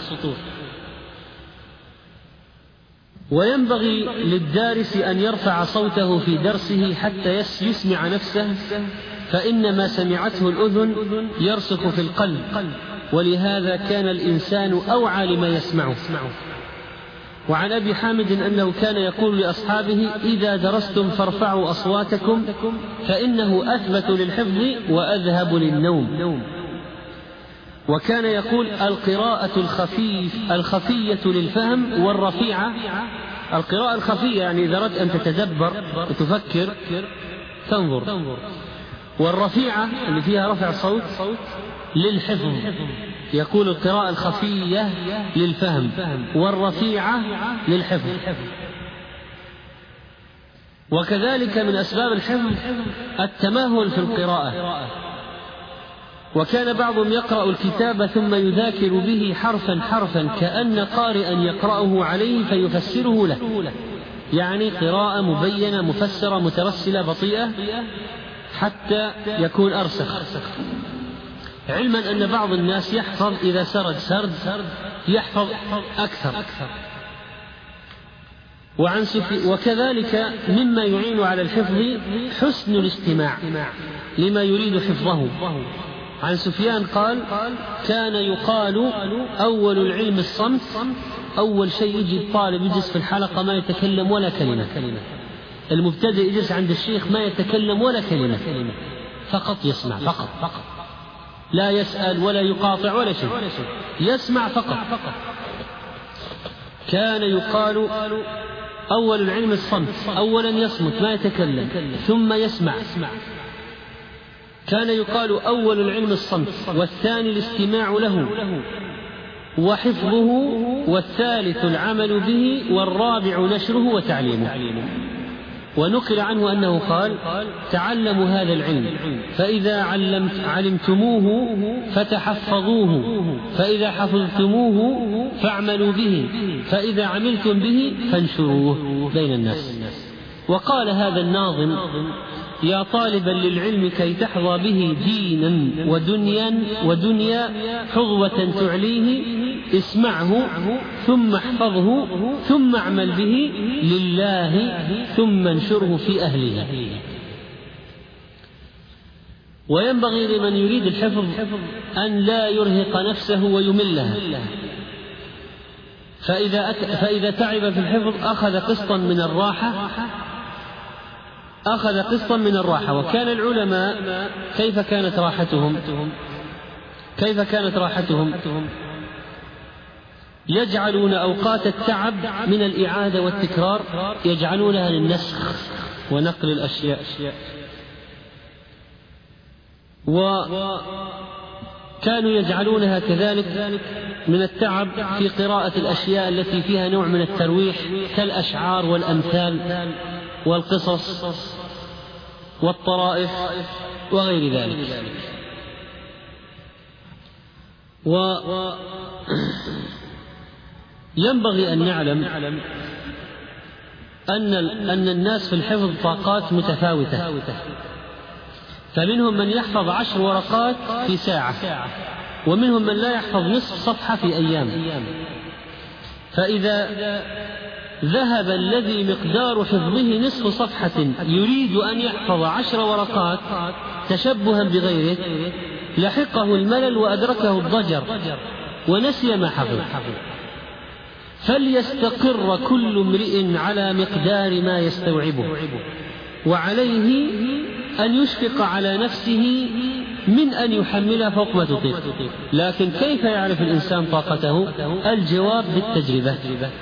وينبغي للدارس أن يرفع صوته في درسه حتى يسمع نفسه، فإن ما سمعته الأذن يرسخ في القلب، ولهذا كان الإنسان أوعى لما يسمعه. وعن أبي حامد أنه كان يقول لأصحابه: إذا درستم فارفعوا أصواتكم، فإنه أثبت للحفظ وأذهب للنوم. وكان يقول: القراءة الخفية للفهم والرفيعة. القراءة الخفية يعني إذا أردت أن تتدبر وتفكر تنظر، والرفيعة اللي فيها رفع صوت للحفظ. يقول: القراءة الخفية للفهم والرفيعة للحفظ. وكذلك من أسباب الحفظ التماهل في القراءة. وكان بعضهم يقرأ الكتاب ثم يذاكر به حرفا حرفا كأن قارئا يقرأه عليه فيفسره له، يعني قراءة مبينة مفسرة مترسلة بطيئة حتى يكون أرسخ. علما أن بعض الناس يحفظ إذا سرد يحفظ أكثر. وكذلك مما يعين على الحفظ حسن الاستماع لما يريد حفظه. عن سفيان قال: كان يقال أول العلم الصمت. أول شيء يجي الطالب يجلس في الحلقة ما يتكلم ولا كلمة، المبتدئ يجلس عند الشيخ ما يتكلم ولا كلمة، فقط يسمع، فقط لا يسأل ولا يقاطع ولا شيء، يسمع فقط. كان يقال أول العلم الصمت، أولا يصمت ما يتكلم ثم يسمع. كان يقال أول العلم الصمت، والثاني الاستماع له وحفظه، والثالث العمل به، والرابع نشره وتعليمه. ونقل عنه أنه قال: تعلموا هذا العلم، فإذا علمتموه فتحفظوه، فإذا حفظتموه فاعملوا به، فإذا عملتم به فانشروه بين الناس. وقال هذا الناظم: يا طالبا للعلم كي تحظى به دينا ودنيا حظوة تعليه، اسمعه ثم احفظه ثم اعمل به لله ثم انشره في أهله. وينبغي لمن يريد الحفظ أن لا يرهق نفسه ويملها، فإذا تعب في الحفظ أخذ قسطا من الراحة. وكان العلماء كيف كانت راحتهم؟ يجعلون أوقات التعب من الإعادة والتكرار يجعلونها للنسخ ونقل الأشياء، وكانوا يجعلونها كذلك من التعب في قراءة الأشياء التي فيها نوع من الترويح كالأشعار والأمثال والقصص والطرائف وغير ذلك. وينبغي أن نعلم أن الناس في الحفظ طاقات متفاوتة، فمنهم من يحفظ 10 ورقات في ساعة، ومنهم من لا يحفظ نصف صفحة في أيام. فإذا ذهب الذي مقدار حفظه نصف صفحة يريد أن يحفظ 10 ورقات تشبها بغيره، لحقه الملل وأدركه الضجر ونسي ما حفظ. فليستقر كل امرئ على مقدار ما يستوعبه، وعليه أن يشفق على نفسه من أن يحملها فوق ما تطيق. لكن كيف يعرف الإنسان طاقته؟ الجواب بالتجربة.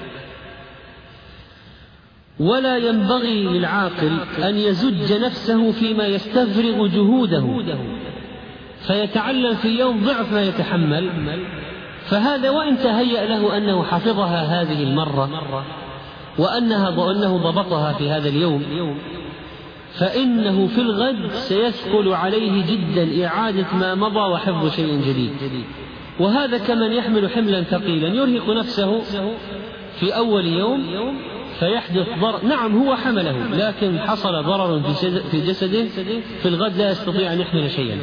ولا ينبغي للعاقل أن يزج نفسه فيما يستفرغ جهوده فيتعلم في يوم ضعف ما يتحمل، فهذا وإن تهيأ له أنه حفظها هذه المرة وأنه ضبطها في هذا اليوم، فإنه في الغد سيثقل عليه جدا إعادة ما مضى وحفظ شيء جديد. وهذا كمن يحمل حملا ثقيلا يرهق نفسه في أول يوم فيحدث ضرر. نعم هو حمله، لكن حصل ضرر في جسده، في الغد لا يستطيع أن يحمل شيئا.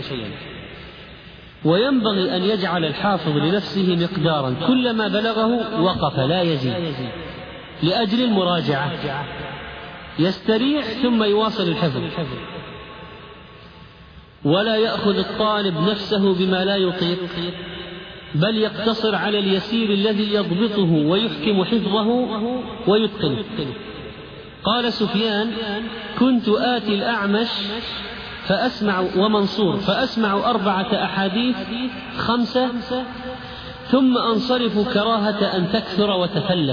وينبغي أن يجعل الحافظ لنفسه مقدارا كلما بلغه وقف لا يزيد لأجل المراجعة، يستريح ثم يواصل الحفظ. ولا يأخذ الطالب نفسه بما لا يطيق، بل يقتصر على اليسير الذي يضبطه ويحكم حفظه ويتقنه. قال سفيان: كنت آتي الأعمش ومنصور فأسمع 4 أحاديث 5 ثم أنصرف كراهة أن تكثر وتفلت.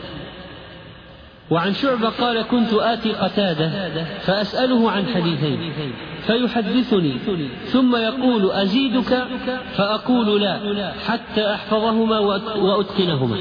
وعن شعبة قال: كنت آتي قتادة فأسأله عن حديثين فيحدثني ثم يقول: أزيدك؟ فأقول: لا، حتى أحفظهما وأتقنهما.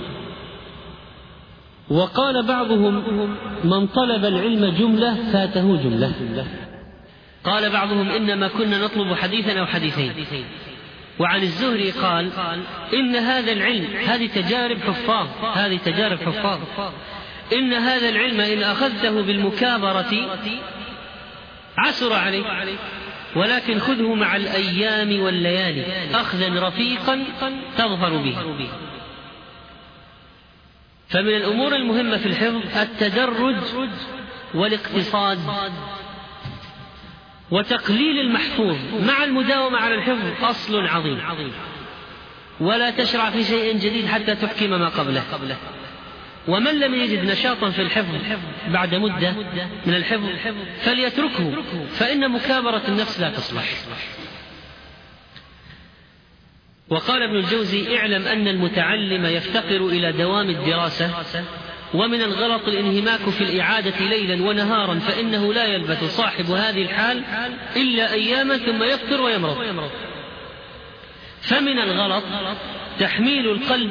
وقال بعضهم: من طلب العلم جملة فاته جملة. قال بعضهم: إنما كنا نطلب حديثا أو حديثين. وعن الزهري قال: إن هذا العلم، هذه تجارب حفاظ، إن هذا العلم إن أخذته بالمكابرة عسر عليك، ولكن خذه مع الأيام والليالي أخذا رفيقا تظفر به. فمن الأمور المهمة في الحفظ التدرج والاقتصاد وتقليل المحفوظ مع المداومة على الحفظ أصل عظيم. ولا تشرع في شيء جديد حتى تحكم ما قبله. ومن لم يجد نشاطا في الحفظ بعد مدة من الحفظ فليتركه، فإن مكابرة النفس لا تصلح. وقال ابن الجوزي: اعلم أن المتعلم يفتقر إلى دوام الدراسة، ومن الغلط الانهماك في الإعادة ليلا ونهارا، فإنه لا يلبث صاحب هذه الحال إلا أياما ثم يفتر ويمرض. فمن الغلط تحميل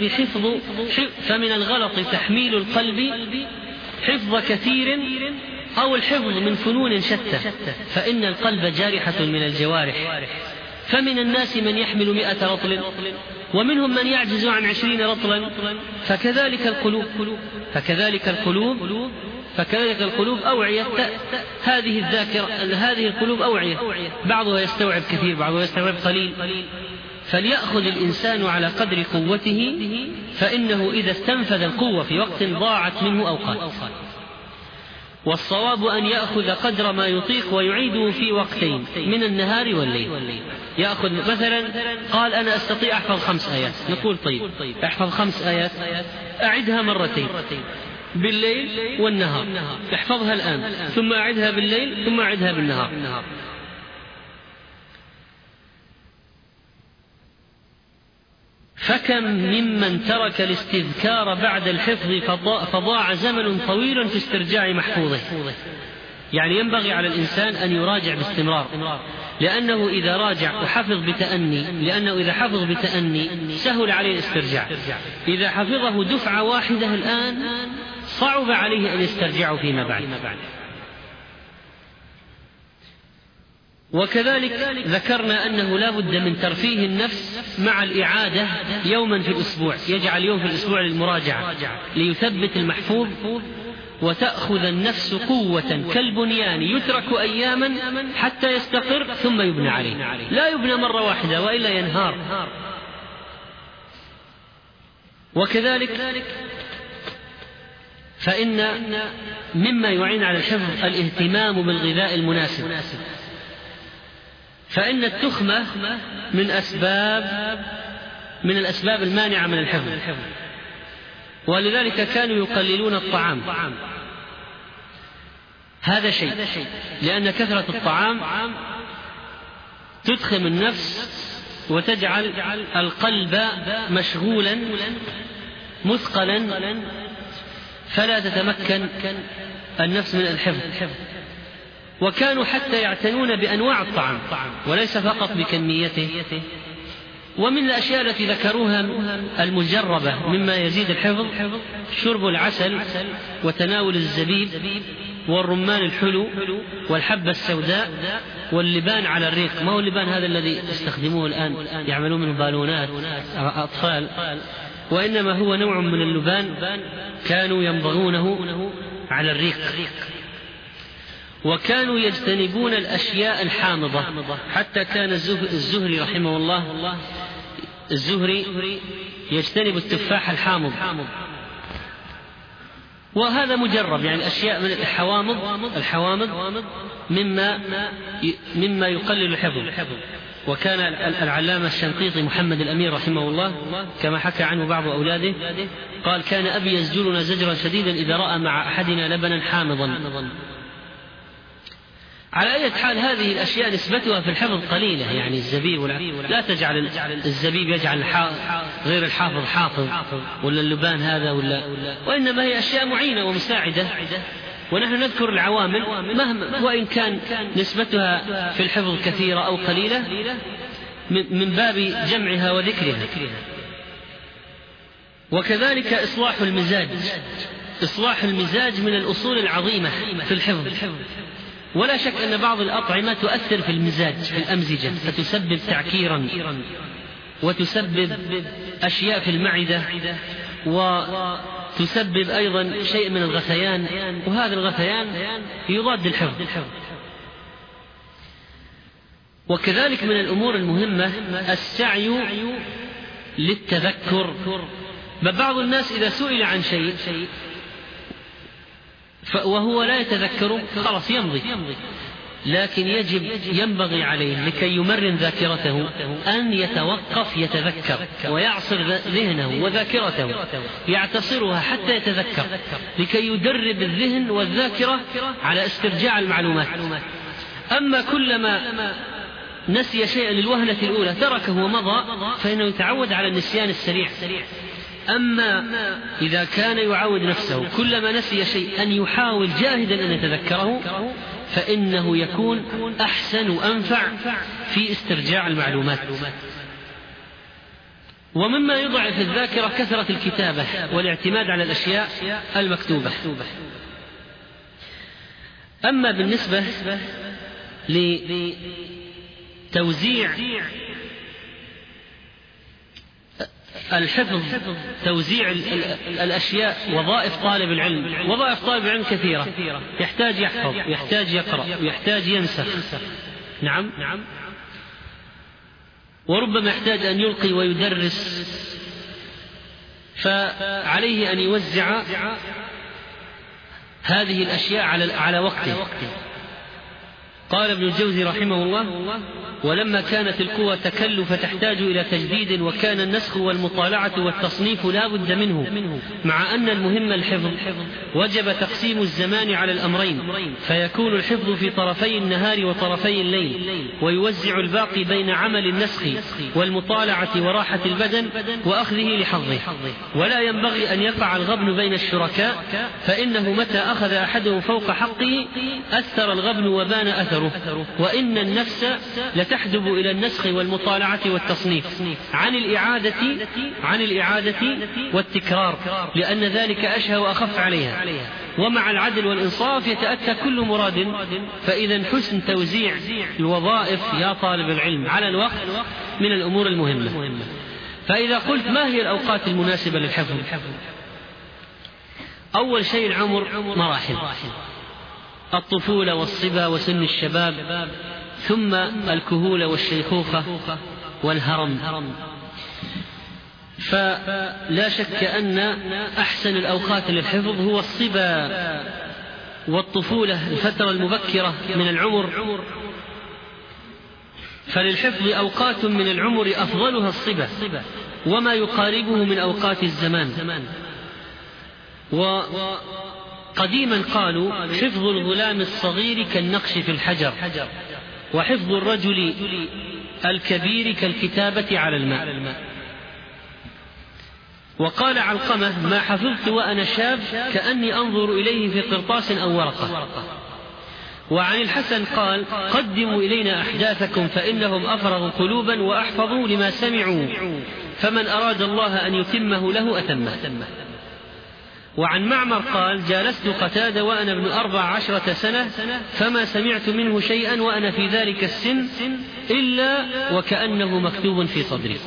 القلب حفظ كثير أو الحفظ من فنون شتى، فإن القلب جارحة من الجوارح. فمن الناس من يحمل 100 رطل، ومنهم من يعجز عن 20 رطلا. فكذلك القلوب أوعية. هذه القلوب أوعية، بعضها يستوعب كثير، بعضها يستوعب قليل. فليأخذ الإنسان على قدر قوته، فإنه إذا استنفذ القوة في وقت ضاعت منه أوقات. والصواب أن يأخذ قدر ما يطيق ويعيده في وقتين من النهار والليل. يأخذ مثلا قال: أنا أستطيع أحفظ 5 آيات، نقول: طيب احفظ 5 آيات، أعدها مرتين بالليل والنهار، احفظها الآن ثم أعدها بالليل ثم أعدها بالنهار. فكم ممن ترك الاستذكار بعد الحفظ فضاع زمن طويل في استرجاع محفوظه. يعني ينبغي على الإنسان أن يراجع باستمرار، لأنه إذا راجع وحفظ إذا حفظ بتأني سهل عليه الاسترجاع. إذا حفظه دفعة واحدة الآن صعب عليه أن يسترجعه فيما بعد. وكذلك ذكرنا أنه لا بد من ترفيه النفس مع الإعادة يوما في الأسبوع، يجعل يوم في الأسبوع للمراجعة ليثبت المحفوظ، وتأخذ النفس قوة كالبنيان يترك أياما حتى يستقر ثم يبنى عليه، لا يبنى مرة واحدة وإلا ينهار. وكذلك فإن مما يعين على الحفظ الاهتمام بالغذاء المناسب، فإن التخمة من الأسباب المانعة من الحفظ، ولذلك كانوا يقللون الطعام. هذا شيء، لأن كثرة الطعام تدخم النفس وتجعل القلب مشغولا مثقلا، فلا تتمكن النفس من الحفظ. وكانوا حتى يعتنون بأنواع الطعام وليس فقط بكميته. ومن الأشياء التي ذكروها المجربة مما يزيد الحفظ شرب العسل وتناول الزبيب والرمان الحلو والحبة السوداء واللبان على الريق. ما هو اللبان هذا الذي يستخدموه الآن يعملون منه بالونات أطفال، وإنما هو نوع من اللبان كانوا يمضغونه على الريق. وكانوا يجتنبون الأشياء الحامضة، حتى كان الزهري رحمه الله يجتنب التفاح الحامض، وهذا مجرب، يعني أشياء من الحوامض مما يقلل الحفظ. وكان العلامة الشنقيطي محمد الأمير رحمه الله كما حكى عنه بعض أولاده قال: كان أبي يزجرنا زجرا شديدا إذا رأى مع أحدنا لبنا حامضا. على أي حال هذه الأشياء نسبتها في الحفظ قليلة، يعني الزبيب لا تجعل الزبيب يجعل غير الحافظ حافظ، ولا اللبان هذا وإنما هي أشياء معينة ومساعدة. ونحن نذكر العوامل مهما وإن كان نسبتها في الحفظ كثيرة أو قليلة من باب جمعها وذكرها. وكذلك إصلاح المزاج من الأصول العظيمة في الحفظ. ولا شك أن بعض الأطعمة تؤثر في المزاج في الأمزجة، فتسبب تعكيرا وتسبب أشياء في المعدة، وتسبب أيضا شيء من الغثيان، وهذا الغثيان يضاد الحفظ. وكذلك من الأمور المهمة السعي للتذكر. بعض الناس إذا سئل عن شيء وهو لا يتذكره خلاص يمضي، لكن ينبغي عليه لكي يمرن ذاكرته أن يتوقف يتذكر ويعصر ذهنه وذاكرته، يعتصرها حتى يتذكر، لكي يدرب الذهن والذاكرة على استرجاع المعلومات. أما كلما نسي شيئا للوهلة الأولى تركه ومضى فإنه يتعود على النسيان السريع. أما إذا كان يعود نفسه كلما نسي شيء أن يحاول جاهدا أن يتذكره، فإنه يكون أحسن وأنفع في استرجاع المعلومات. ومما يضعف الذاكرة كثرة الكتابة والاعتماد على الأشياء المكتوبة. أما بالنسبة لتوزيع الحفظ، توزيع الأشياء، وظائف طالب العلم كثيرة، يحتاج يحفظ، يحتاج يقرأ، يحتاج ينسخ، نعم، وربما يحتاج أن يلقي ويدرس، فعليه أن يوزع هذه الأشياء على وقته. قال ابن الجوزي رحمه الله: ولما كانت القوى تكلف تحتاج إلى تجديد، وكان النسخ والمطالعة والتصنيف لا بد منه، مع أن المهم الحفظ، وجب تقسيم الزمان على الأمرين، فيكون الحفظ في طرفي النهار وطرفي الليل، ويوزع الباقي بين عمل النسخ والمطالعة وراحة البدن وأخذه لحظه. ولا ينبغي أن يقع الغبن بين الشركاء، فإنه متى أخذ أحدهم فوق حقه أثر الغبن وبان أثره، وإن النفس فتحدب إلى النسخ والمطالعة والتصنيف عن الإعادة والتكرار، لأن ذلك أشهى وأخف عليها. ومع العدل والإنصاف يتأتى كل مراد. فإذا حسن توزيع الوظائف يا طالب العلم على الوقت من الأمور المهمة. فإذا قلت ما هي الأوقات المناسبة للحفظ؟ أول شيء العمر مراحل: الطفولة والصبا وسن الشباب، ثم الكهولة والشيخوخة والهرم. فلا شك أن أحسن الأوقات للحفظ هو الصبا والطفولة، الفترة المبكرة من العمر. فللحفظ أوقات من العمر أفضلها الصبا وما يقاربه من أوقات الزمان. وقديما قالوا: حفظ الغلام الصغير كالنقش في الحجر، وحفظ الرجل الكبير كالكتابة على الماء. وقال علقمة: ما حفظت وأنا شاب كأني أنظر إليه في قرطاس أو ورقة. وعن الحسن قال: قدموا إلينا أحداثكم فإنهم أفرغ قلوبا وأحفظوا لما سمعوا، فمن أراد الله أن يتمه له أتمه. وعن معمر قال: جالست قتادة وأنا ابن 14 سنة فما سمعت منه شيئا وأنا في ذلك السن إلا وكأنه مكتوب في صدري.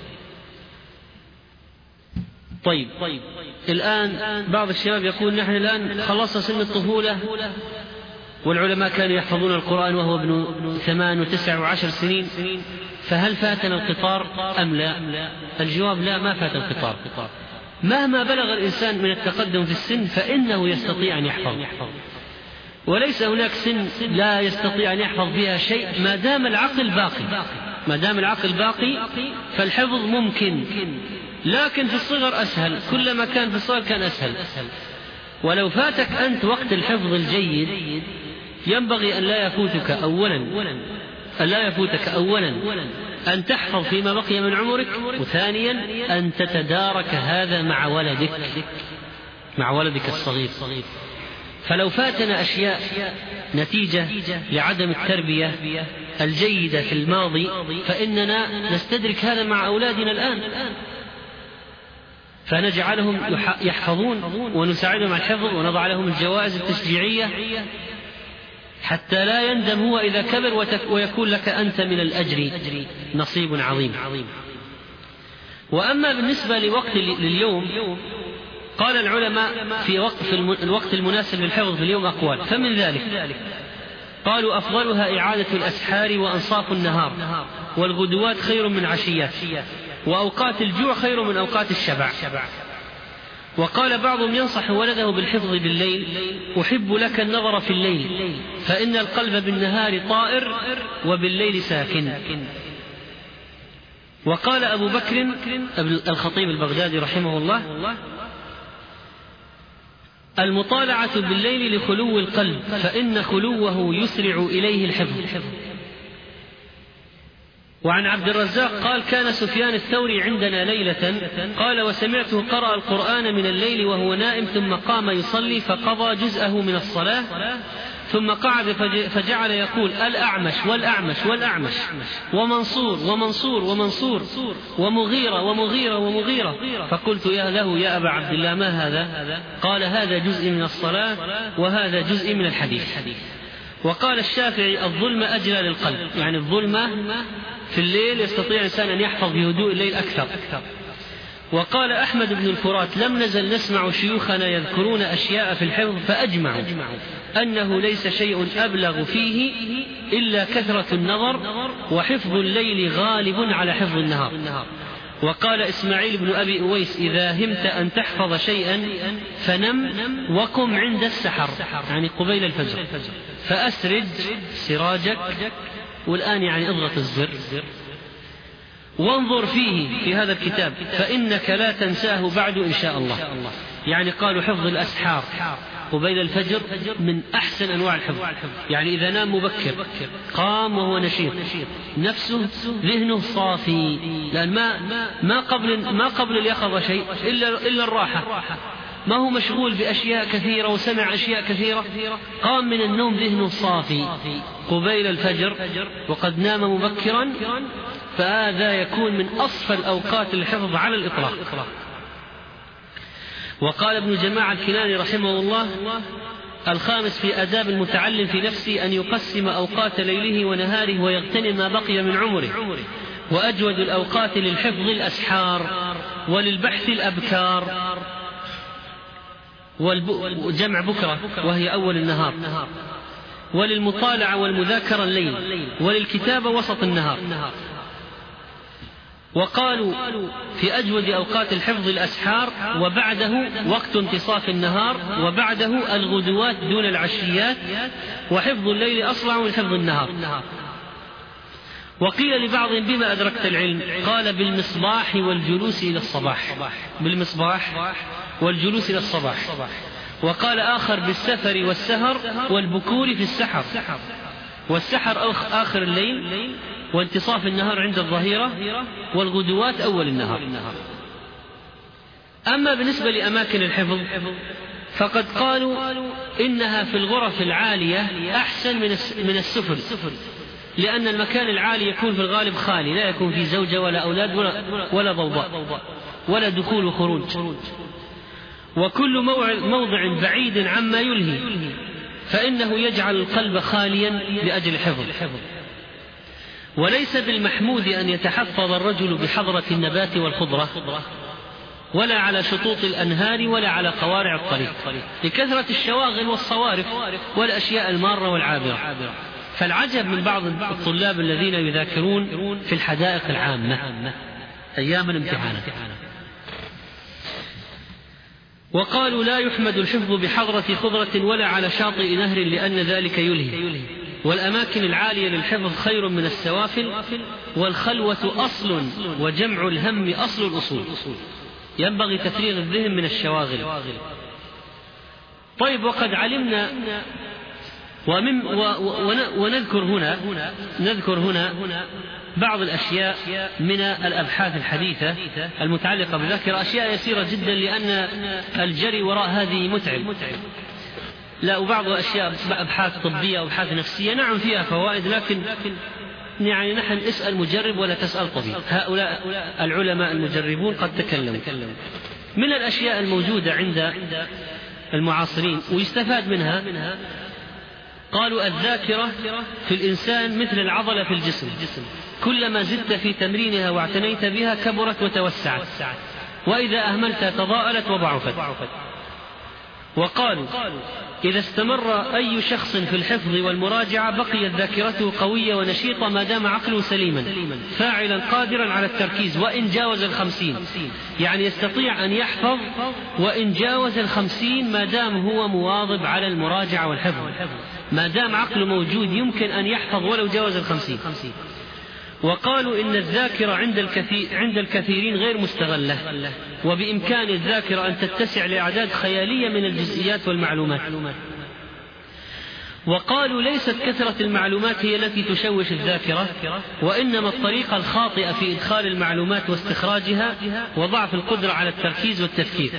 طيب، الآن بعض الشباب يقول: نحن الآن خلصنا سن الطفولة، والعلماء كانوا يحفظون القرآن وهو ابن 8 و9 و10 سنين، فهل فاتنا القطار أم لا؟ الجواب: لا، ما فات القطار. مهما بلغ الإنسان من التقدم في السن فإنه يستطيع أن يحفظ، وليس هناك سن لا يستطيع أن يحفظ فيها شيء ما دام العقل باقي فالحفظ ممكن. لكن في الصغر أسهل، كلما كان في الصغر كان أسهل. ولو فاتك أنت وقت الحفظ الجيد ينبغي أن لا يفوتك أولا أن تحفظ فيما بقي من عمرك، وثانيا أن تتدارك هذا مع ولدك الصغير. فلو فاتنا أشياء نتيجة لعدم التربية الجيدة في الماضي فإننا نستدرك هذا مع أولادنا الآن، فنجعلهم يحفظون ونساعدهم على الحفظ ونضع لهم الجوائز التشجيعية حتى لا يندم هو إذا كبر ويكون لك أنت من الأجر نصيب عظيم. وأما بالنسبة لوقت لليوم، قال العلماء في الوقت المناسب للحفظ في اليوم أقوال، فمن ذلك قالوا: أفضلها إعادة الأسحار وأنصاف النهار، والغدوات خير من عشيات، وأوقات الجوع خير من أوقات الشبع. وقال بعضهم ينصح ولده بالحفظ بالليل: أحب لك النظر في الليل فإن القلب بالنهار طائر وبالليل ساكن. وقال أبو بكر الخطيب البغدادي رحمه الله: المطالعة بالليل لخلو القلب فإن خلوه يسرع إليه الحفظ. وعن عبد الرزاق قال: كان سفيان الثوري عندنا ليلة قال: وسمعته قرأ القرآن من الليل وهو نائم، ثم قام يصلي فقضى جزءه من الصلاة، ثم قعد فجعل يقول: الأعمش والأعمش والأعمش ومنصور ومنصور ومنصور ومغيرة ومغيرة ومغيرة. فقلت له: يا أبا عبد الله ما هذا؟ قال: هذا جزء من الصلاة وهذا جزء من الحديث. وقال الشافعي: الظلمة أجلى للقلب، يعني الظلمة في الليل يستطيع الإنسان أن يحفظ بهدوء الليل أكثر. وقال أحمد بن الفرات: لم نزل نسمع شيوخنا يذكرون أشياء في الحفظ فأجمعوا أنه ليس شيء أبلغ فيه إلا كثرة النظر، وحفظ الليل غالب على حفظ النهار. وقال إسماعيل بن أبي أويس: إذا همت أن تحفظ شيئا فنم وقم عند السحر، يعني قبيل الفجر، فأسرج سراجك، والآن يعني اضغط الزر، وانظر فيه في هذا الكتاب فإنك لا تنساه بعد إن شاء الله. يعني قالوا حفظ الأسحار قبيل الفجر من أحسن أنواع الحفظ، يعني إذا نام مبكر قام وهو نشيط، نفسه ذهنه صافي، لأن ما قبل اليقظة شيء إلا الراحة. ما هو مشغول بأشياء كثيرة وسمع أشياء كثيرة، قام من النوم ذهنه صافي قبيل الفجر وقد نام مبكرا، فهذا يكون من أصفى أوقات الحفظ على الإطلاق. وقال ابن جماعة الكناني رحمه الله: الخامس في آداب المتعلم في نفسه أن يقسم أوقات ليله ونهاره ويغتنم ما بقي من عمره، وأجود الأوقات للحفظ الأسحار، وللبحث الأبكار، وجمع بكرة وهي أول النهار، وللمطالعة والمذاكرة الليل، وللكتابة وسط النهار. وقالوا في أجود أوقات الحفظ الأسحار، وبعده وقت انتصاف النهار، وبعده الغدوات دون العشيات، وحفظ الليل أسرع من حفظ النهار. وقيل لبعضهم: بما أدركت العلم؟ قال: بالمصباح والجلوس إلى الصباح. بالمصباح والجلوس إلى الصباح. وقال آخر: بالسفر والسهر والبكور في السحر. والسحر آخر الليل، وانتصاف النهار عند الظهيرة، والغدوات أول النهار. أما بالنسبة لأماكن الحفظ فقد قالوا إنها في الغرف العالية أحسن من السفل، لأن المكان العالي يكون في الغالب خالي، لا يكون فيه زوجة ولا أولاد ولا ضوضاء ولا دخول وخروج، وكل موضع بعيد عما يلهي، فإنه يجعل القلب خاليا لأجل الحفظ. وليس بالمحمود أن يتحفظ الرجل بحضرة النبات والخضرة، ولا على شطوط الأنهار، ولا على قوارع الطريق، لكثرة الشواغل والصوارف والأشياء المارة والعابرة. فالعجب من بعض الطلاب الذين يذاكرون في الحدائق العامة أيام الامتحانات. وقالوا: لا يحمد الحفظ بحضرة خضرة ولا على شاطئ نهر، لأن ذلك يلهي. والأماكن العالية للحفظ خير من السوافل، والخلوة أصل، وجمع الهم أصل الأصول. ينبغي تفريغ الذهن من الشواغل. طيب، وقد علمنا ونذكر هنا بعض الأشياء من الأبحاث الحديثة المتعلقة بالذاكرة، أشياء يسيرة جدا، لأن الجري وراء هذه متعب. لا، وبعض أشياء أبحاث طبية وأبحاث نفسية نعم فيها فوائد، لكن يعني نحن اسأل مجرب ولا تسأل طبيب. هؤلاء العلماء المجربون قد تكلموا. من الأشياء الموجودة عند المعاصرين ويستفاد منها، قالوا: الذاكرة في الإنسان مثل العضلة في الجسم، كلما زدت في تمرينها واعتنيت بها كبرت وتوسعت، وإذا أهملتها تضاءلت وضعفت. وقالوا: إذا استمر أي شخص في الحفظ والمراجعة بقيت ذاكرته قوية ونشيطة ما دام عقله سليما، فاعلا قادرا على التركيز وإن جاوز 50، يعني يستطيع أن يحفظ وإن جاوز 50 ما دام هو مواظب على المراجعة والحفظ، ما دام عقله موجود يمكن أن يحفظ ولو جاوز 50. وقالوا إن الذاكرة عند الكثيرين غير مستغلة، وبإمكان الذاكرة أن تتسع لأعداد خيالية من الجزئيات والمعلومات. وقالوا: ليست كثرة المعلومات هي التي تشوش الذاكرة، وإنما الطريقة الخاطئة في إدخال المعلومات واستخراجها، وضعف القدرة على التركيز والتفكير.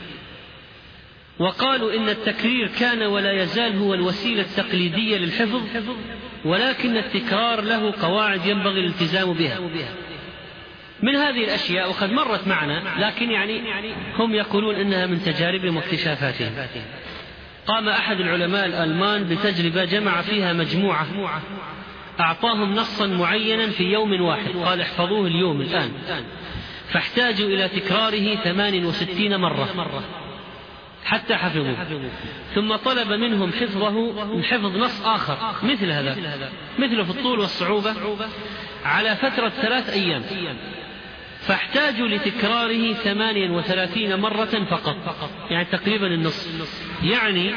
وقالوا إن التكرير كان ولا يزال هو الوسيلة التقليدية للحفظ، ولكن التكرار له قواعد ينبغي الالتزام بها. من هذه الأشياء وقد مرت معنا، لكن يعني هم يقولون إنها من تجاربهم واكتشافاتهم. قام أحد العلماء الألمان بتجربة جمع فيها مجموعة، أعطاهم نصا معينا في يوم واحد، قال: احفظوه اليوم الآن، فاحتاجوا إلى تكراره 68 مرة حتى حفظوه، ثم طلب منهم حفظ نص آخر مثل هذا، مثله في الطول والصعوبة، على فترة 3 أيام، فاحتاجوا لتكراره 38 مرة فقط، يعني تقريبا النصف. يعني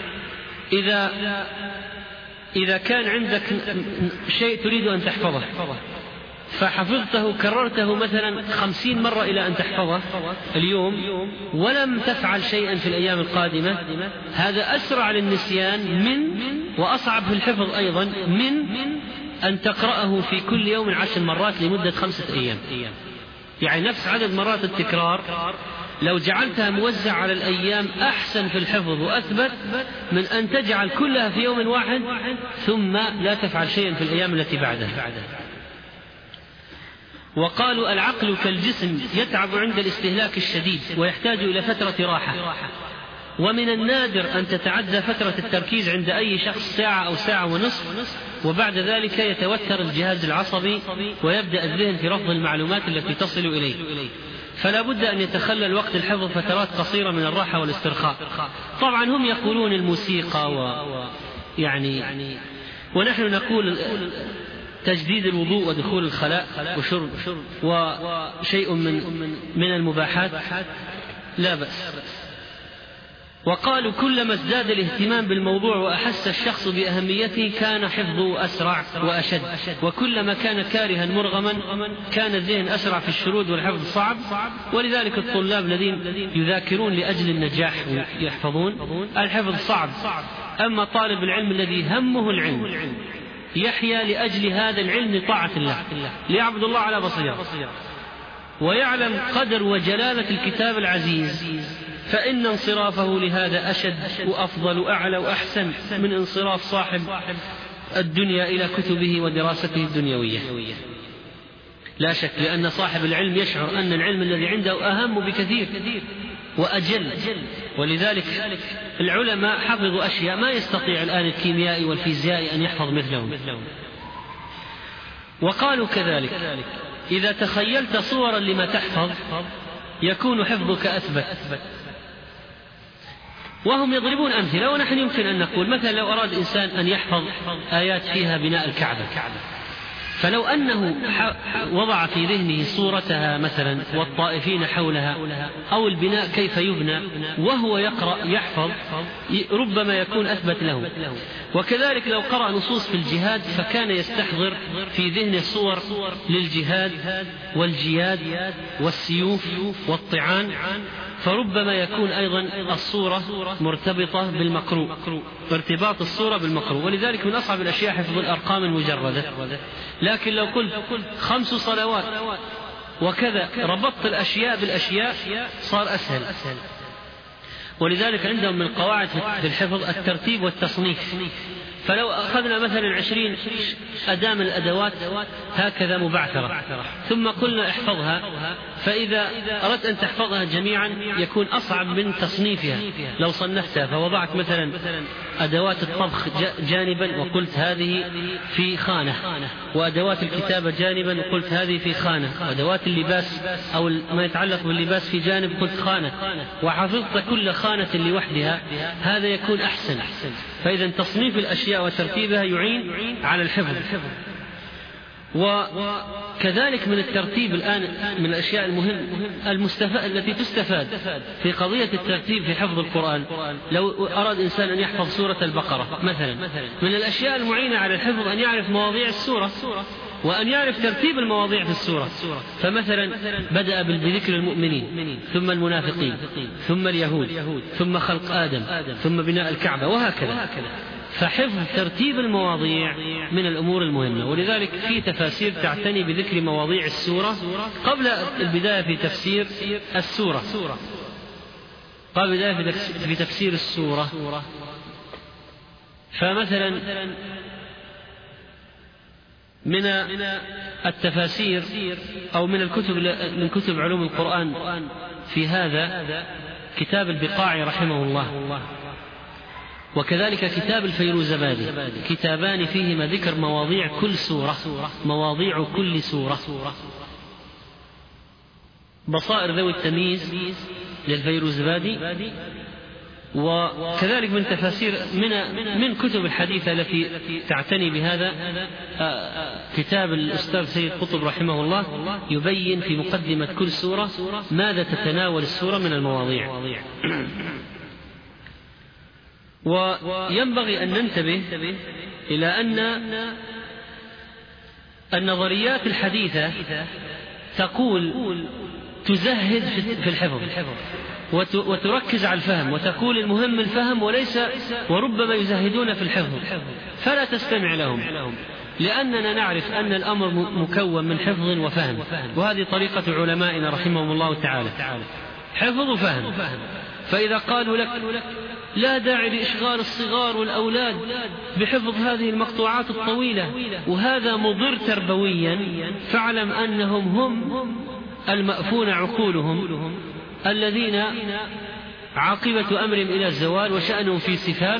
إذا كان عندك شيء تريد أن تحفظه فحفظته كررته مثلا 50 مرة إلى أن تحفظه اليوم، ولم تفعل شيئا في الأيام القادمة، هذا أسرع للنسيان وأصعب في الحفظ أيضا من أن تقرأه في كل يوم 10 مرات لمدة 5 أيام. يعني نفس عدد مرات التكرار لو جعلتها موزع على الأيام أحسن في الحفظ وأثبت من أن تجعل كلها في يوم واحد ثم لا تفعل شيئا في الأيام التي بعدها. وقالوا العقل كالجسم يتعب عند الاستهلاك الشديد ويحتاج إلى فترة راحة، ومن النادر أن تتعدى فترة التركيز عند أي شخص ساعة أو ساعة ونصف، وبعد ذلك يتوتر الجهاز العصبي ويبدأ الذهن في رفض المعلومات التي تصل إليه. فلا بد أن يتخلل وقت الحفظ فترات قصيرة من الراحة والاسترخاء. طبعا هم يقولون الموسيقى ونحن نقول تجديد الوضوء ودخول الخلاء وشرب وشيء من المباحات لا بأس. وقالوا كلما ازداد الاهتمام بالموضوع وأحس الشخص بأهميته كان حفظه أسرع وأشد، وكلما كان كارها مرغما كان الذهن أسرع في الشرود والحفظ صعب. ولذلك الطلاب الذين يذاكرون لأجل النجاح يحفظون الحفظ صعب. أما طالب العلم الذي همه العلم يحيا لأجل هذا العلم لطاعة الله ليعبد الله على بصيرة ويعلم قدر وجلالة الكتاب العزيز، فإن انصرافه لهذا أشد وأفضل وأعلى وأحسن من انصراف صاحب الدنيا إلى كتبه ودراسته الدنيوية. لا شك، لأن صاحب العلم يشعر أن العلم الذي عنده أهم بكثير وأجل. ولذلك العلماء حفظوا أشياء ما يستطيع الآن الكيميائي والفيزيائي أن يحفظ مثلهم. وقالوا كذلك إذا تخيلت صورا لما تحفظ يكون حفظك أثبت. وهم يضربون أمثلة، ونحن يمكن أن نقول مثلا لو أراد إنسان أن يحفظ آيات فيها بناء الكعبة، فلو أنه وضع في ذهنه صورتها مثلا والطائفين حولها أو البناء كيف يبنى وهو يقرأ يحفظ ربما يكون أثبت له. وكذلك لو قرأ نصوص في الجهاد فكان يستحضر في ذهنه صور للجهاد والجياد والسيوف والطعان، فربما يكون أيضا الصورة مرتبطة بالمقروء، ارتباط الصورة بالمقروء. ولذلك من أصعب الأشياء حفظ الأرقام المجردة. لكن لو قلت 5 صلوات وكذا ربطت الأشياء بالأشياء صار أسهل. ولذلك عندهم من القواعد في الحفظ الترتيب والتصنيف. فلو أخذنا مثلا 20 أداة من الأدوات هكذا مبعثرة ثم قلنا احفظها، فإذا أردت أن تحفظها جميعا يكون أصعب من تصنيفها. لو صنفتها فوضعت مثلا أدوات الطبخ جانبا وقلت هذه في خانة، وأدوات الكتابة جانبا وقلت هذه في خانة، وأدوات اللباس أو ما يتعلق باللباس في جانب قلت خانة، وحفظت كل خانة لوحدها، هذا يكون أحسن. فإذا تصنيف الأشياء وترتيبها يعين على الحفظ. وكذلك من الترتيب الآن من الأشياء التي تستفاد في قضية الترتيب في حفظ القرآن. لو أراد إنسان أن يحفظ سورة البقرة مثلا، من الأشياء المعينة على الحفظ أن يعرف مواضيع السورة وأن يعرف ترتيب المواضيع في السورة. فمثلا بدأ بذكر المؤمنين ثم المنافقين ثم اليهود ثم خلق آدم ثم بناء الكعبة وهكذا. فحفظ ترتيب المواضيع من الأمور المهمة. ولذلك في تفاسير تعتني بذكر مواضيع السورة قبل البداية في تفسير السورة، قبل البداية في تفسير السورة. فمثلا من التفاسير أو من كتب علوم القرآن في هذا كتاب البقاعي رحمه الله، وكذلك كتاب الفيروزبادي، كتابان فيهما ذكر مواضيع كل سورة، مواضيع كل سورة. بصائر ذوي التمييز للفيروزبادي، وكذلك من تفاسير من كتب الحديثة التي تعتني بهذا كتاب الأستاذ سيد قطب رحمه الله، يبين في مقدمة كل سورة ماذا تتناول السورة من المواضيع. وينبغي أن ننتبه إلى أن النظريات الحديثة تقول تزهد في الحفظ وتركز على الفهم، وتقول المهم الفهم وربما يزهدون في الحفظ، فلا تستمع لهم، لأننا نعرف أن الأمر مكون من حفظ وفهم، وهذه طريقة علمائنا رحمهم الله تعالى. حفظ وفهم. فإذا قالوا لك لا داعي لإشغال الصغار والأولاد بحفظ هذه المقطوعات الطويلة وهذا مضر تربويا، فاعلم أنهم هم المأفون عقولهم الذين عاقبة أمرهم إلى الزوال وشأنهم في سفال،